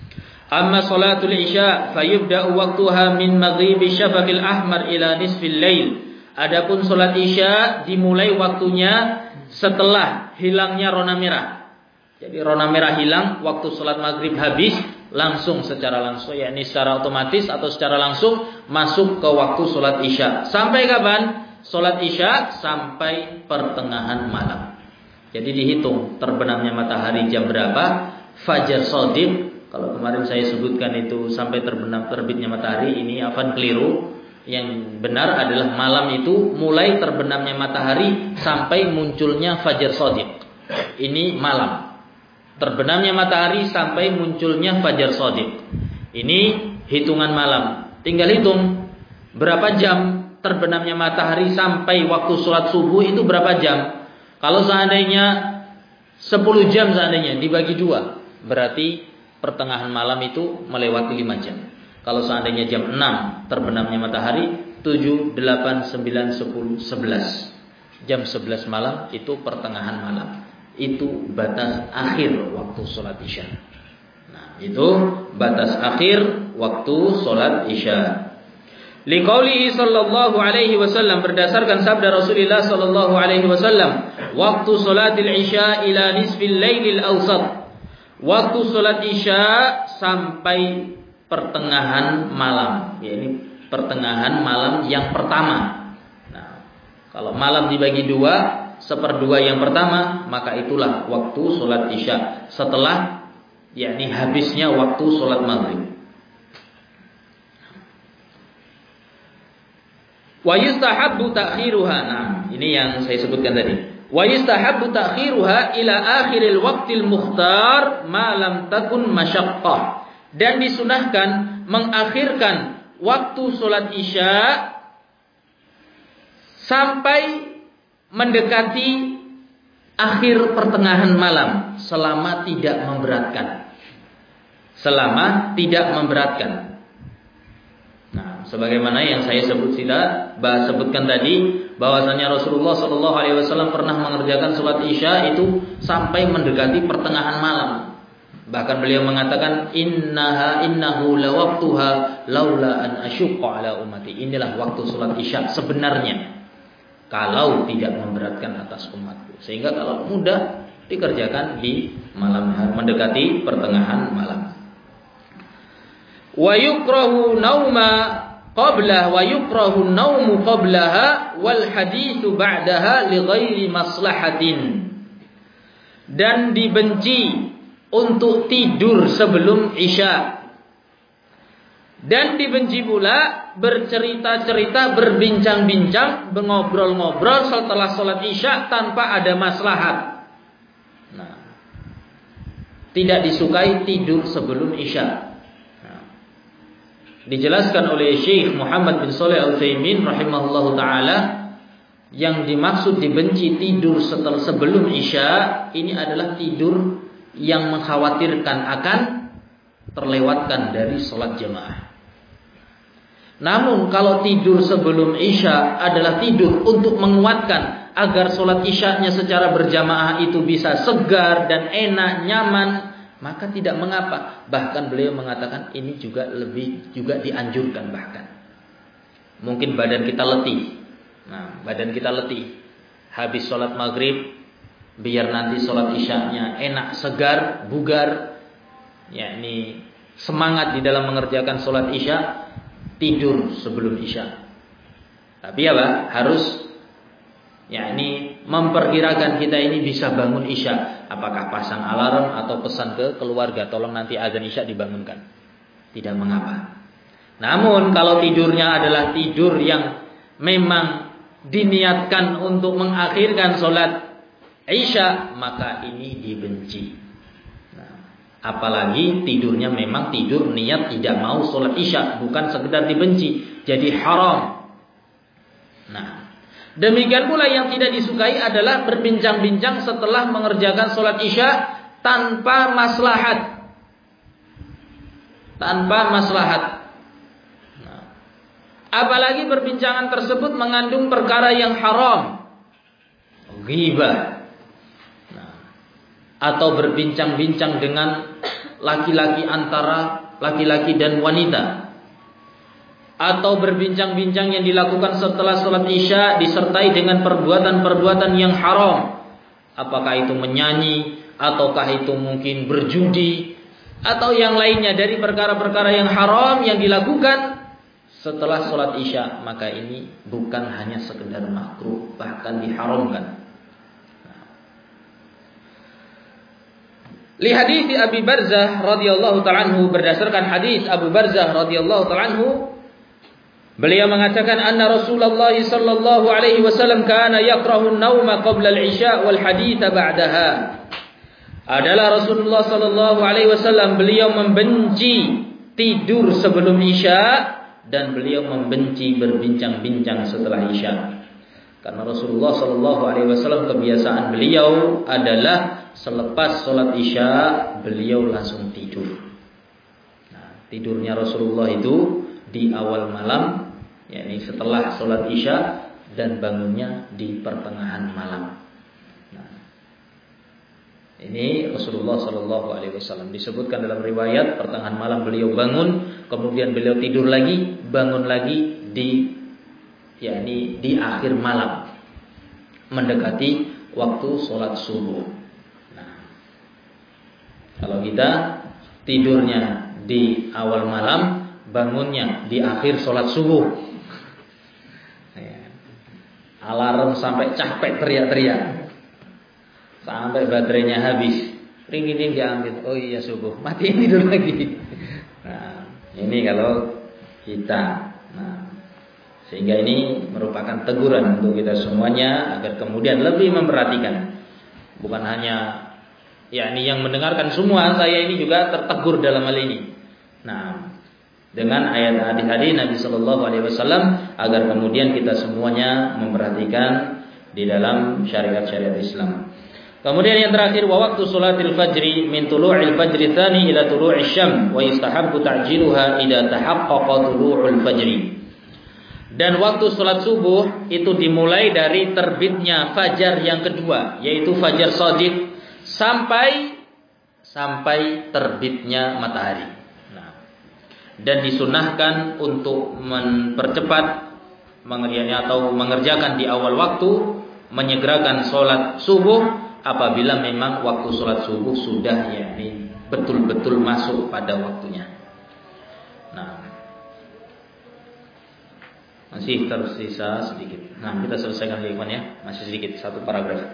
Amma salatul isya fayubda'u waqtuha min maghribi syafaqil ahmar ila nisfil lail. Adapun salat isya dimulai waktunya setelah hilangnya rona merah. Jadi rona merah hilang, waktu salat maghrib habis, langsung secara langsung yakni secara otomatis atau secara langsung masuk ke waktu salat isya. Sampai kapan? Salat isya sampai pertengahan malam. Jadi dihitung terbenamnya matahari jam berapa, fajar shadiq. Kalau kemarin saya sebutkan itu sampai terbenam terbitnya matahari, ini afan keliru. Yang benar adalah malam itu mulai terbenamnya matahari sampai munculnya fajar shadiq. Ini malam. Terbenamnya matahari sampai munculnya fajar shadiq. Ini hitungan malam. Tinggal hitung berapa jam terbenamnya matahari sampai waktu sholat subuh itu berapa jam. Kalau seandainya sepuluh jam seandainya dibagi dua, berarti pertengahan malam itu melewati lima jam. Kalau seandainya jam enam terbenamnya matahari, tujuh, delapan, sembilan, sepuluh, sebelas. Jam sebelas malam itu pertengahan malam. Itu batas akhir waktu sholat isya. Nah, itu batas akhir waktu sholat isya. Liqaulihi sallallahu alaihi wasallam, berdasarkan sabda Rasulullah sallallahu alaihi wasallam, waktu salatil isya ila nisfil lailil awsat. Waktu salat isya sampai pertengahan malam, yakni pertengahan malam yang pertama. Nah, kalau malam dibagi dua, seperdua yang pertama, maka itulah waktu salat isya setelah yakni habisnya waktu salat maghrib. Wa yustahabbu ta'khiruha. Nah, ini yang saya sebutkan tadi. Wa yustahabbu ta'khiruha ila akhiril waqtil mukhtar ma lam takun masyaqqah. Dan disunahkan mengakhirkan waktu salat isya sampai mendekati akhir pertengahan malam selama tidak memberatkan. Selama tidak memberatkan. Sebagaimana yang saya sebut tidak bahas sebutkan tadi, bahwasanya Rasulullah Shallallahu Alaihi Wasallam pernah mengerjakan sholat isya itu sampai mendekati pertengahan malam. Bahkan beliau mengatakan, innaha innahu lawaqtuha laula an asyqa ala ummati. Inilah waktu sholat isya sebenarnya, kalau tidak memberatkan atas umatku. Sehingga kalau mudah dikerjakan di malam hari, mendekati pertengahan malam. Wa yukrahu nauma qablah wa yukrahu an-naumu qablaha wal haditsu ba'daha li ghairi maslahatin. Dan dibenci untuk tidur sebelum isya. Dan dibenci pula bercerita-cerita, berbincang-bincang, mengobrol-ngobrol setelah sholat isya tanpa ada maslahat. Nah, tidak disukai tidur sebelum isya. Nah, dijelaskan oleh Syekh Muhammad bin Shalih Al-Utsaimin rahimahullahu taala, yang dimaksud dibenci tidur setelah sebelum isya ini adalah tidur yang mengkhawatirkan akan terlewatkan dari sholat jamaah. Namun kalau tidur sebelum isya adalah tidur untuk menguatkan agar sholat isyanya secara berjamaah itu bisa segar dan enak, nyaman, maka tidak mengapa. Bahkan beliau mengatakan ini juga lebih juga dianjurkan bahkan. Mungkin badan kita letih. Nah, badan kita letih. Habis sholat maghrib, biar nanti sholat isyanya enak, segar, bugar, yakni semangat di dalam mengerjakan sholat isya. Tidur sebelum isya. Tapi apa? Harus yakni memperkirakan kita ini bisa bangun isya. Apakah pasang alarm atau pesan ke keluarga, tolong nanti azan isya dibangunkan. Tidak mengapa. Namun kalau tidurnya adalah tidur yang memang diniatkan untuk mengakhirkan sholat isya, maka ini dibenci. Apalagi tidurnya memang tidur niat tidak mau sholat isya, bukan sekedar dibenci, jadi haram. Nah, demikian pula yang tidak disukai adalah berbincang-bincang setelah mengerjakan sholat isya tanpa maslahat, tanpa maslahat. Nah, apalagi perbincangan tersebut mengandung perkara yang haram, ghibah. Atau berbincang-bincang dengan laki-laki antara laki-laki dan wanita, atau berbincang-bincang yang dilakukan setelah sholat isya disertai dengan perbuatan-perbuatan yang haram. Apakah itu menyanyi, ataukah itu mungkin berjudi, atau yang lainnya dari perkara-perkara yang haram yang dilakukan setelah sholat isya, maka ini bukan hanya sekedar makruh, bahkan diharamkan. Li hadits Abi Barzah radhiyallahu ta'ala anhu, berdasarkan hadis Abu Barzah radhiyallahu ta'ala anhu, beliau mengatakan anna Rasulullah sallallahu alaihi wasallam kana yakrahu an-nauma qabla al-isya wal haditsa ba'daha. Adalah Rasulullah sallallahu alaihi wasallam beliau membenci tidur sebelum isya dan beliau membenci berbincang-bincang setelah isya. Karena Rasulullah sallallahu alaihi wasallam kebiasaan beliau adalah selepas sholat isya beliau langsung tidur. Nah, tidurnya Rasulullah itu di awal malam, yakni setelah sholat isya, dan bangunnya di pertengahan malam. Nah, ini Rasulullah sallallahu alaihi wasallam disebutkan dalam riwayat pertengahan malam beliau bangun, kemudian beliau tidur lagi, bangun lagi di yakni di akhir malam mendekati waktu sholat subuh. Nah, kalau kita tidurnya di awal malam, bangunnya di akhir sholat subuh, alarm sampai capek teriak-teriak, sampai baterainya habis, ring-ring diambil, oh iya subuh, matiin tidur lagi. Nah, ini kalau kita. Nah, sehingga ini merupakan teguran untuk kita semuanya agar kemudian lebih memperhatikan. Bukan hanya yakni yang mendengarkan semua, saya ini juga tertegur dalam hal ini. Nah, dengan ayat hadis-hadis Nabi sallallahu alaihi wasallam agar kemudian kita semuanya memperhatikan di dalam syariat-syariat Islam. Kemudian yang terakhir, wa waqtu salatil fajri min tulu'il fajri tsani ila tulu'isy syams wa yustahabbu ta'jiluha idza tahaqqaqa tulu'ul fajri. Dan waktu sholat subuh itu dimulai dari terbitnya fajar yang kedua, yaitu fajar shadiq, sampai sampai terbitnya matahari. Nah, dan disunahkan untuk mempercepat mengerjakan atau mengerjakan di awal waktu, menyegerakan sholat subuh apabila memang waktu sholat subuh sudah yakni betul-betul masuk pada waktunya. Nah, masih tersisa sedikit. Nah, kita selesaikan ya, ya. Masih sedikit, satu paragraf.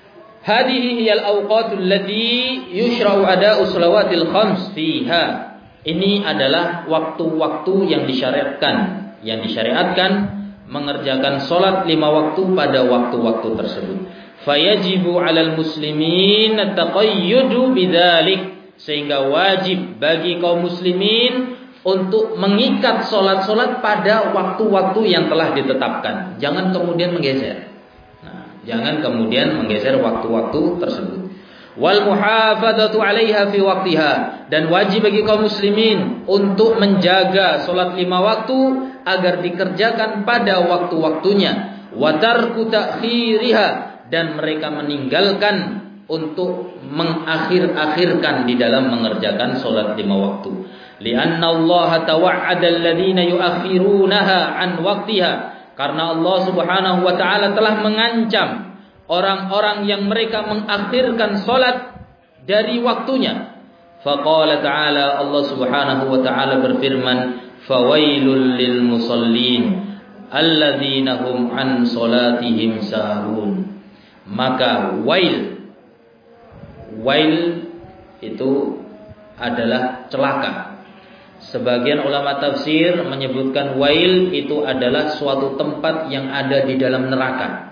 Hadhihi hiyal awqatul lati yushra'u ada'u shalawatil khams fiha. Ini adalah waktu-waktu yang disyariatkan, yang disyariatkan mengerjakan sholat lima waktu pada waktu-waktu tersebut. Fayajibu 'alal muslimin at-taqayyudu bidzalik, sehingga wajib bagi kaum muslimin untuk mengikat sholat-sholat pada waktu-waktu yang telah ditetapkan. Jangan kemudian menggeser. Nah, jangan kemudian menggeser waktu-waktu tersebut. Wal muhafadzatu 'alaiha fi waqtiha, dan wajib bagi kaum muslimin untuk menjaga sholat lima waktu agar dikerjakan pada waktu-waktunya. Wa tarku ta'khiriha, dan mereka meninggalkan untuk mengakhir-akhirkan di dalam mengerjakan sholat lima waktu. Lianna Allah tawa'ada alladhina yuakhirunaha an waqtiha, karena Allah Subhanahu wa taala telah mengancam orang-orang yang mereka mengakhirkan salat dari waktunya. Faqala ta'ala, Allah Subhanahu wa taala berfirman, fawailul lil musallin alladzina hum an salatihim sahun. Maka wail, wail itu adalah celaka. Sebagian ulama tafsir menyebutkan wail itu adalah suatu tempat yang ada di dalam neraka.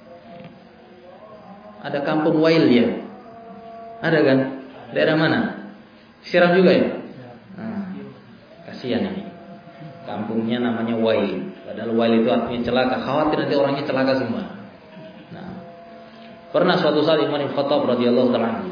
Ada kampung wail ya? Ada kan? Daerah mana? Siram juga ya? Nah, kasihan ini. Kampungnya namanya wail. Padahal wail itu artinya celaka. Khawatir nanti orangnya celaka semua. Nah, pernah suatu saat Umar bin Khattab radhiyallahu ta'ala anhu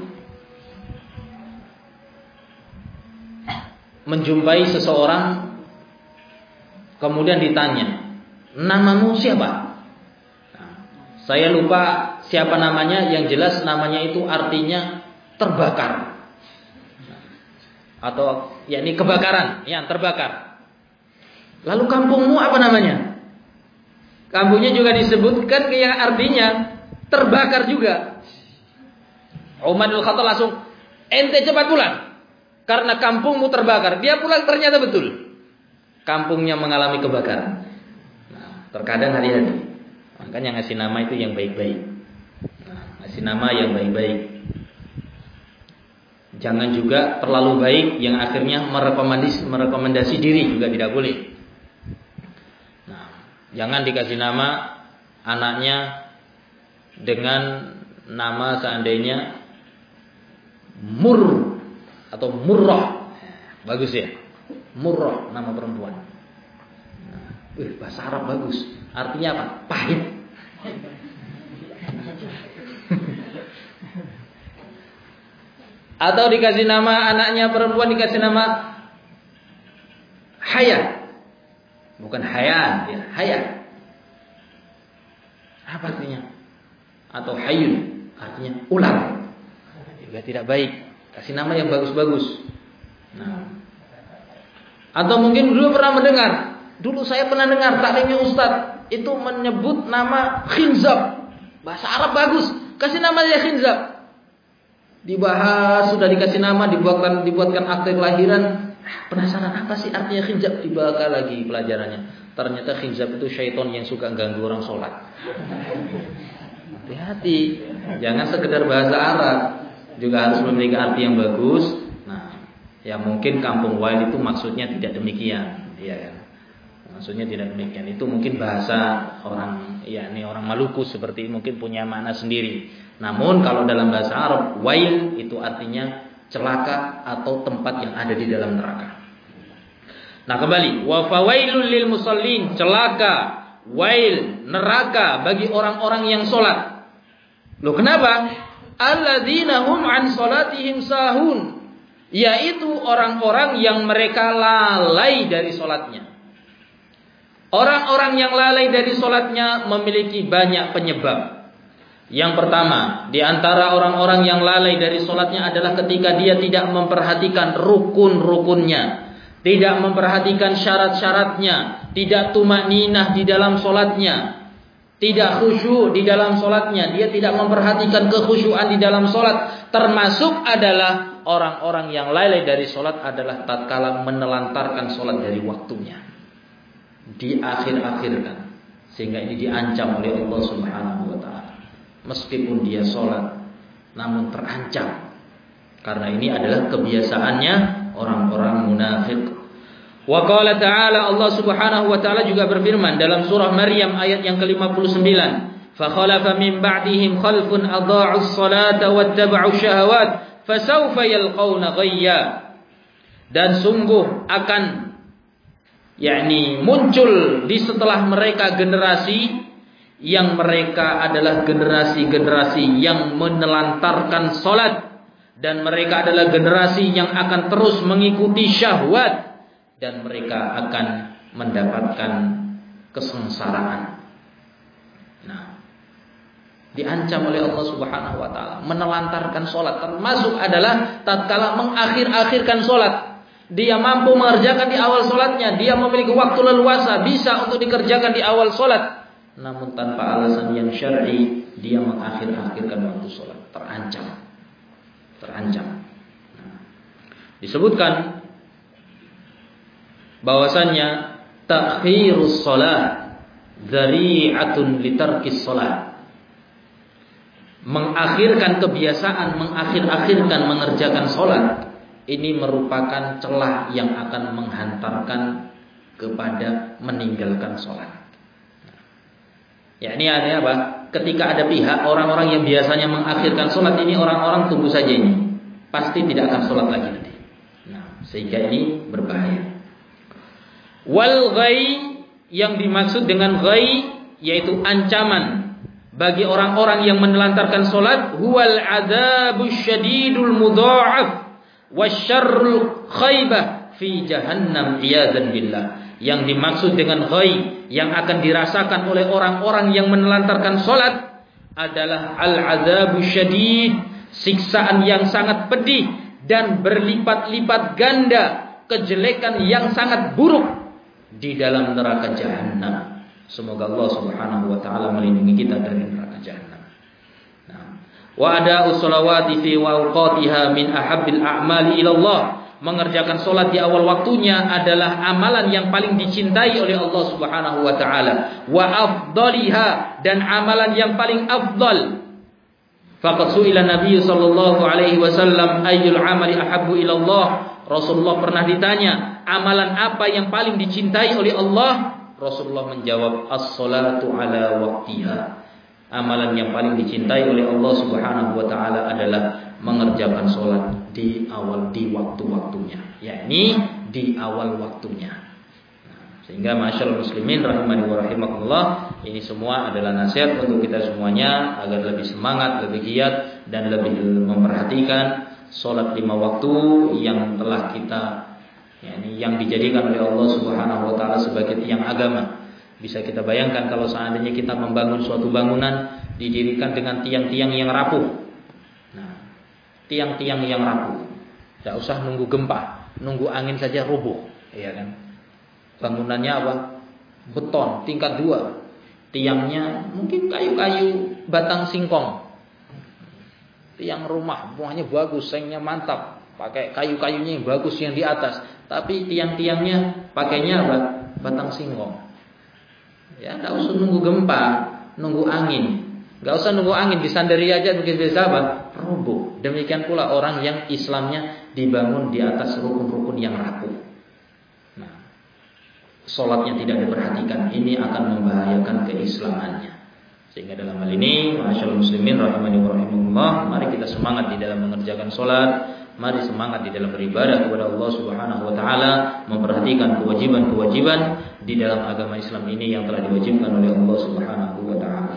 menjumpai seseorang, kemudian ditanya, namamu siapa? Nah, saya lupa siapa namanya, yang jelas namanya itu artinya terbakar, atau yakni kebakaran, yang terbakar. Lalu kampungmu apa namanya? Kampungnya juga disebutkan yang artinya terbakar juga. Umar bin Khattab langsung, ente cepat pulang, karena kampungmu terbakar. Dia pulang, ternyata betul kampungnya mengalami kebakaran. Nah, terkadang hati-hati. Makanya ngasih nama itu yang baik-baik. Nah, ngasih nama yang baik-baik. Jangan juga terlalu baik yang akhirnya merekomendasi, merekomendasi diri, juga tidak boleh. Nah, jangan dikasih nama anaknya dengan nama seandainya Mur atau Murrah. Bagus ya? Murrah, nama perempuan. Nah, eh, bahasa Arab bagus. Artinya apa? Pahit. Atau dikasih nama anaknya perempuan, dikasih nama Haya. Bukan Hayan, ya, Haya. Apa artinya? Atau Hayun, artinya ular. Juga tidak baik. Kasih nama yang bagus-bagus. Nah, atau mungkin dulu pernah mendengar, dulu saya pernah dengar taklimnya Ustadz itu menyebut nama Khinzab. Bahasa Arab bagus, kasih nama dia Khinzab. Dibahas, sudah dikasih nama, dibuatkan dibuatkan akte kelahiran. Penasaran apa sih artinya Khinzab? Dibaca lagi pelajarannya. Ternyata Khinzab itu syaitan yang suka ganggu orang sholat. Hati-hati, jangan sekedar bahasa Arab, juga harus memiliki arti yang bagus. Nah, ya mungkin kampung wail itu maksudnya tidak demikian, ya kan? Maksudnya tidak demikian. Itu mungkin bahasa orang, ya ini orang Maluku seperti mungkin punya makna sendiri. Namun kalau dalam bahasa Arab, wail itu artinya celaka atau tempat yang ada di dalam neraka. Nah, kembali, wa fawailul lil musallin, celaka, wail, neraka bagi orang-orang yang sholat. Loh, kenapa? Alladzina hum an salatihim sahun, yaitu orang-orang yang mereka lalai dari sholatnya. Orang-orang yang lalai dari sholatnya memiliki banyak penyebab. Yang pertama, di antara orang-orang yang lalai dari sholatnya adalah ketika dia tidak memperhatikan rukun-rukunnya, tidak memperhatikan syarat-syaratnya, tidak tumakninah di dalam sholatnya, tidak khusyuk di dalam sholatnya, dia tidak memperhatikan kekhusyuan di dalam sholat. Termasuk adalah orang-orang yang lalai dari sholat adalah tatkala menelantarkan sholat dari waktunya, diakhir-akhirkan, sehingga ini diancam oleh Allah Subhanahu wa taala. Meskipun dia sholat, namun terancam, karena ini adalah kebiasaannya orang-orang munafik. Wa qala ta'ala, Allah Subhanahu wa taala juga berfirman dalam surah Maryam ayat yang ke lima puluh sembilan, fa khalafa min ba'dihim khalfun adha'us salata wattaba'u syahawat fasawfa yalqauna ghayya. Dan sungguh akan yakni muncul di setelah mereka generasi yang mereka adalah generasi-generasi yang menelantarkan salat, dan mereka adalah generasi yang akan terus mengikuti syahwat, dan mereka akan mendapatkan kesengsaraan. Nah, diancam oleh Allah Subhanahu wa taala menelantarkan salat, termasuk adalah tatkala mengakhir-akhirkan salat. Dia mampu mengerjakan di awal salatnya, dia memiliki waktu leluasa bisa untuk dikerjakan di awal salat, namun tanpa alasan yang syar'i dia mengakhir-akhirkan waktu salat, terancam. Terancam. Nah, disebutkan bahwasannya takhirus shalah dzari'atun litarkis shalah. Mengakhirkan kebiasaan, mengakhir-akhirkan mengerjakan salat, ini merupakan celah yang akan menghantarkan kepada meninggalkan salat. Ya, ini ada apa? Ketika ada pihak orang-orang yang biasanya mengakhirkan salat, ini orang-orang tunggu saja ini, pasti tidak akan salat lagi nanti. Nah, sehingga ini berbahaya. Wal ghai, yang dimaksud dengan ghai yaitu ancaman bagi orang-orang yang menelantarkan salat, huwal adzabus syadidul mudha'af wasyarrul khaybah fi jahannam iyadzan billah. Yang dimaksud dengan ghai yang akan dirasakan oleh orang-orang yang menelantarkan salat adalah al-adzabus syadid, siksaan yang sangat pedih dan berlipat-lipat ganda kejelekan yang sangat buruk di dalam neraka jahanam. Semoga Allah Subhanahu wa taala melindungi kita dari neraka jahanam. Nah, wa ada'us sholawati fi waqtiha min ahabbil a'mali ila Allah. Mengerjakan salat di awal waktunya adalah amalan yang paling dicintai oleh Allah Subhanahu wa taala. Wa afdaliha, dan amalan yang paling afdal. Faqad su'ila Nabi sallallahu alaihi wasallam ayyul amali ahabbu ila Allah. Rasulullah pernah ditanya, amalan apa yang paling dicintai oleh Allah? Rasulullah menjawab, as-salatu ala waqtiha. Amalan yang paling dicintai oleh Allah Subhanahu wa taala adalah mengerjakan salat di awal, di waktu-waktunya, yakni di awal waktunya. Nah, sehingga masyaallah muslimin rahimani wa rahimakumullah, ini semua adalah nasihat untuk kita semuanya agar lebih semangat, lebih giat, dan lebih memperhatikan salat lima waktu yang telah kita, yakni yang dijadikan oleh Allah Subhanahu wa taala sebagai tiang agama. Bisa kita bayangkan kalau seandainya kita membangun suatu bangunan didirikan dengan tiang-tiang yang rapuh. Nah, tiang-tiang yang rapuh, tidak usah nunggu gempa, nunggu angin saja rubuh, ya kan? Bangunannya apa? Beton tingkat dua, tiangnya mungkin kayu-kayu batang singkong. Tiang rumah buahnya bagus, sengnya mantap, pakai kayu-kayunya yang bagus yang di atas, tapi tiang-tiangnya pakainya apa? Batang singkong. Ya, tidak usah nunggu gempa, nunggu angin. Gak usah nunggu angin, disandari aja begitu sahabat, rubuh. Demikian pula orang yang Islamnya dibangun di atas rukun-rukun yang rapuh. Nah, sholatnya tidak diperhatikan, ini akan membahayakan keislamannya. Sehingga dalam hal ini, masyaallah muslimin rahimani wa rahimakumullah, mari kita semangat di dalam mengerjakan sholat. Mari semangat di dalam beribadah kepada Allah Subhanahu wa taala, memperhatikan kewajiban-kewajiban di dalam agama Islam ini yang telah diwajibkan oleh Allah Subhanahu wa taala.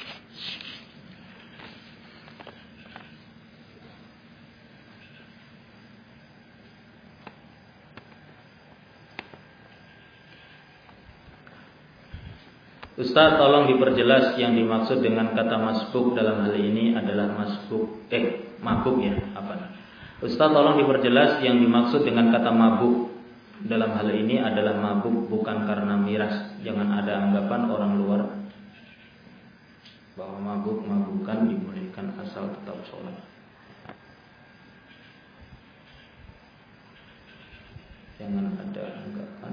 Ustaz, tolong diperjelas yang dimaksud dengan kata masbuk dalam hal ini adalah masbuk eh mabuk ya, apa? Ustaz, tolong diperjelas yang dimaksud dengan kata mabuk dalam hal ini adalah mabuk bukan karena miras. Jangan ada anggapan orang luar bahwa mabuk-mabukan dibolehkan asal tetap sholat. Jangan ada anggapan.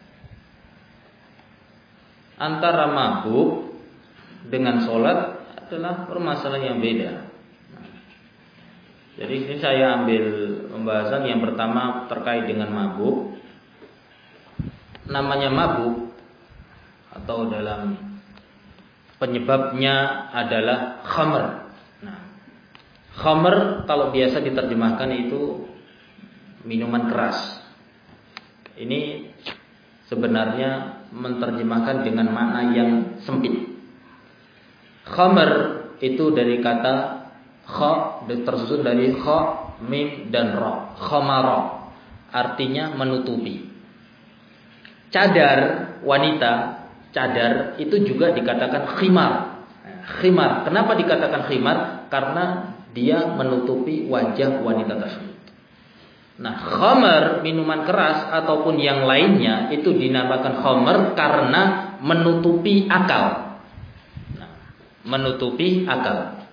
Antara mabuk dengan sholat adalah permasalahan yang beda. Nah, jadi ini saya ambil pembahasan yang pertama terkait dengan mabuk. Namanya mabuk atau dalam penyebabnya adalah khamr. Nah, khamr kalau biasa diterjemahkan itu minuman keras. Ini sebenarnya menerjemahkan dengan makna yang sempit. Khamr itu dari kata kha, tersusun dari kha, mim dan ra. Khamara artinya menutupi. Cadar wanita, cadar itu juga dikatakan khimar. Khimar. Kenapa dikatakan khimar? Karena dia menutupi wajah wanita tersebut. Nah, khamr minuman keras ataupun yang lainnya itu dinamakan khamr karena menutupi akal. Menutupi akal.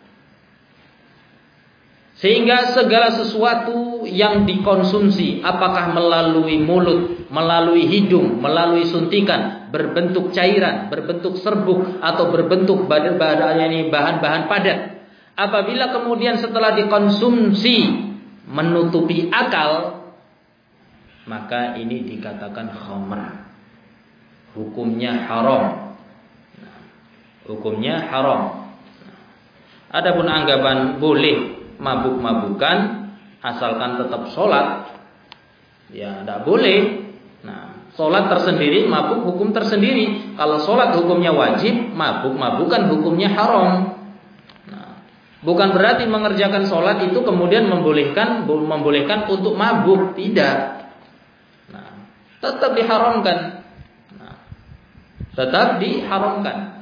Sehingga segala sesuatu yang dikonsumsi, apakah melalui mulut, melalui hidung, melalui suntikan, berbentuk cairan, berbentuk serbuk atau berbentuk bahan-bahan padat, apabila kemudian setelah dikonsumsi menutupi akal, maka ini dikatakan khamr. Hukumnya haram. Hukumnya haram. Adapun anggapan boleh mabuk-mabukan asalkan tetap sholat, ya tidak boleh. Nah, sholat tersendiri, mabuk hukum tersendiri. Kalau sholat hukumnya wajib, mabuk-mabukan hukumnya haram. Nah, bukan berarti mengerjakan sholat itu kemudian membolehkan membolehkan untuk mabuk, tidak. Nah, tetap diharamkan. Nah, tetap diharamkan.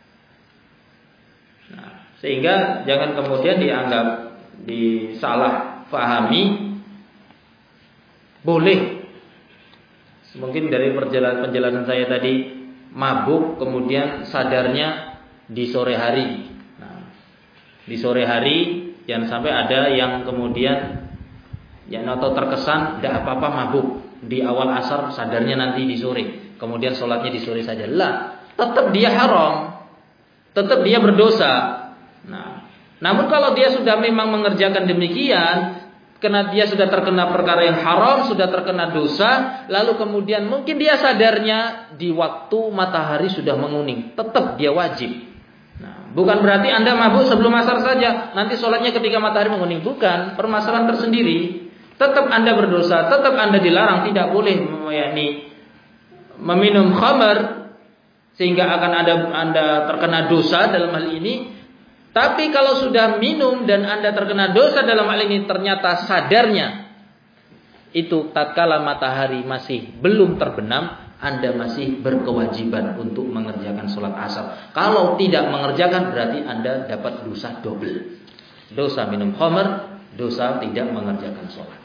Sehingga jangan kemudian dianggap disalah fahami. Boleh. Mungkin dari perjalanan penjelasan saya tadi, mabuk kemudian sadarnya di sore hari. Nah, di sore hari jangan sampai ada yang kemudian yang atau terkesan tidak apa-apa mabuk. Di awal asar sadarnya nanti di sore. Kemudian sholatnya di sore saja. Lah, tetap dia haram. Tetap dia berdosa. Nah, namun kalau dia sudah memang mengerjakan demikian, karena dia sudah terkena perkara yang haram, sudah terkena dosa, lalu kemudian mungkin dia sadarnya di waktu matahari sudah menguning, tetap dia wajib. Nah, bukan berarti Anda mabuk sebelum asar saja, nanti sholatnya ketika matahari menguning, bukan, permasalahan tersendiri. Tetap Anda berdosa, tetap Anda dilarang, tidak boleh yakni meminum khamr sehingga akan ada Anda terkena dosa dalam hal ini. Tapi kalau sudah minum dan Anda terkena dosa dalam hal ini, ternyata sadarnya itu tatkala matahari masih belum terbenam, Anda masih berkewajiban untuk mengerjakan sholat asar. Kalau tidak mengerjakan berarti Anda dapat dosa double. Dosa minum khamr, dosa tidak mengerjakan sholat.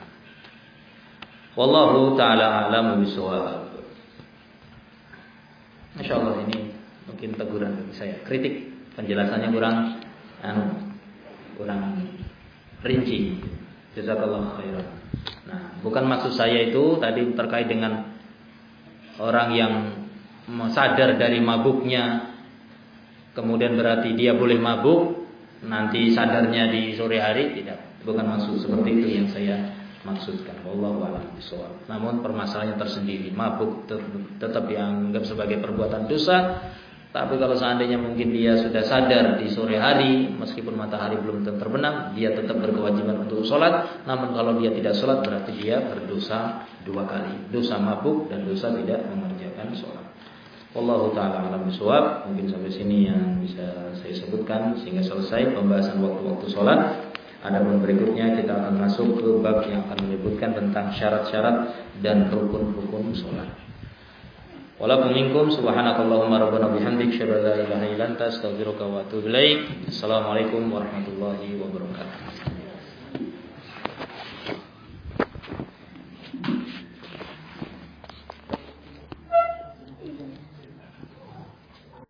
Wallahu ta'ala a'lamu bishawab. Insyaallah ini mungkin teguran bagi saya, kritik. Penjelasannya kurang anu, kurang rinci. Jazakallahu khairan. Nah, bukan maksud saya itu tadi terkait dengan orang yang sadar dari mabuknya, kemudian berarti dia boleh mabuk, nanti sadarnya di sore hari, tidak. Bukan maksud seperti itu yang saya maksudkan. Wallahu a'lam bishawab. Namun permasalahannya tersendiri. Mabuk tetap dianggap sebagai perbuatan dosa. Tapi kalau seandainya mungkin dia sudah sadar di sore hari, meskipun matahari belum terbenam, dia tetap berkewajiban untuk sholat. Namun kalau dia tidak sholat, berarti dia berdosa dua kali. Dosa mabuk dan dosa tidak mengerjakan sholat. Wallahu ta'ala a'lam bishawab. Mungkin sampai sini yang bisa saya sebutkan sehingga selesai pembahasan waktu-waktu sholat. Adapun berikutnya kita akan masuk ke bab yang akan menyebutkan tentang syarat-syarat dan rukun-rukun sholat. Walakum minkum subhanakallahumma rabbana bihamdik asyhadu an la ilaha illa anta astaghfiruka wa atubu ilaik. Assalamualaikum warahmatullahi wabarakatuh.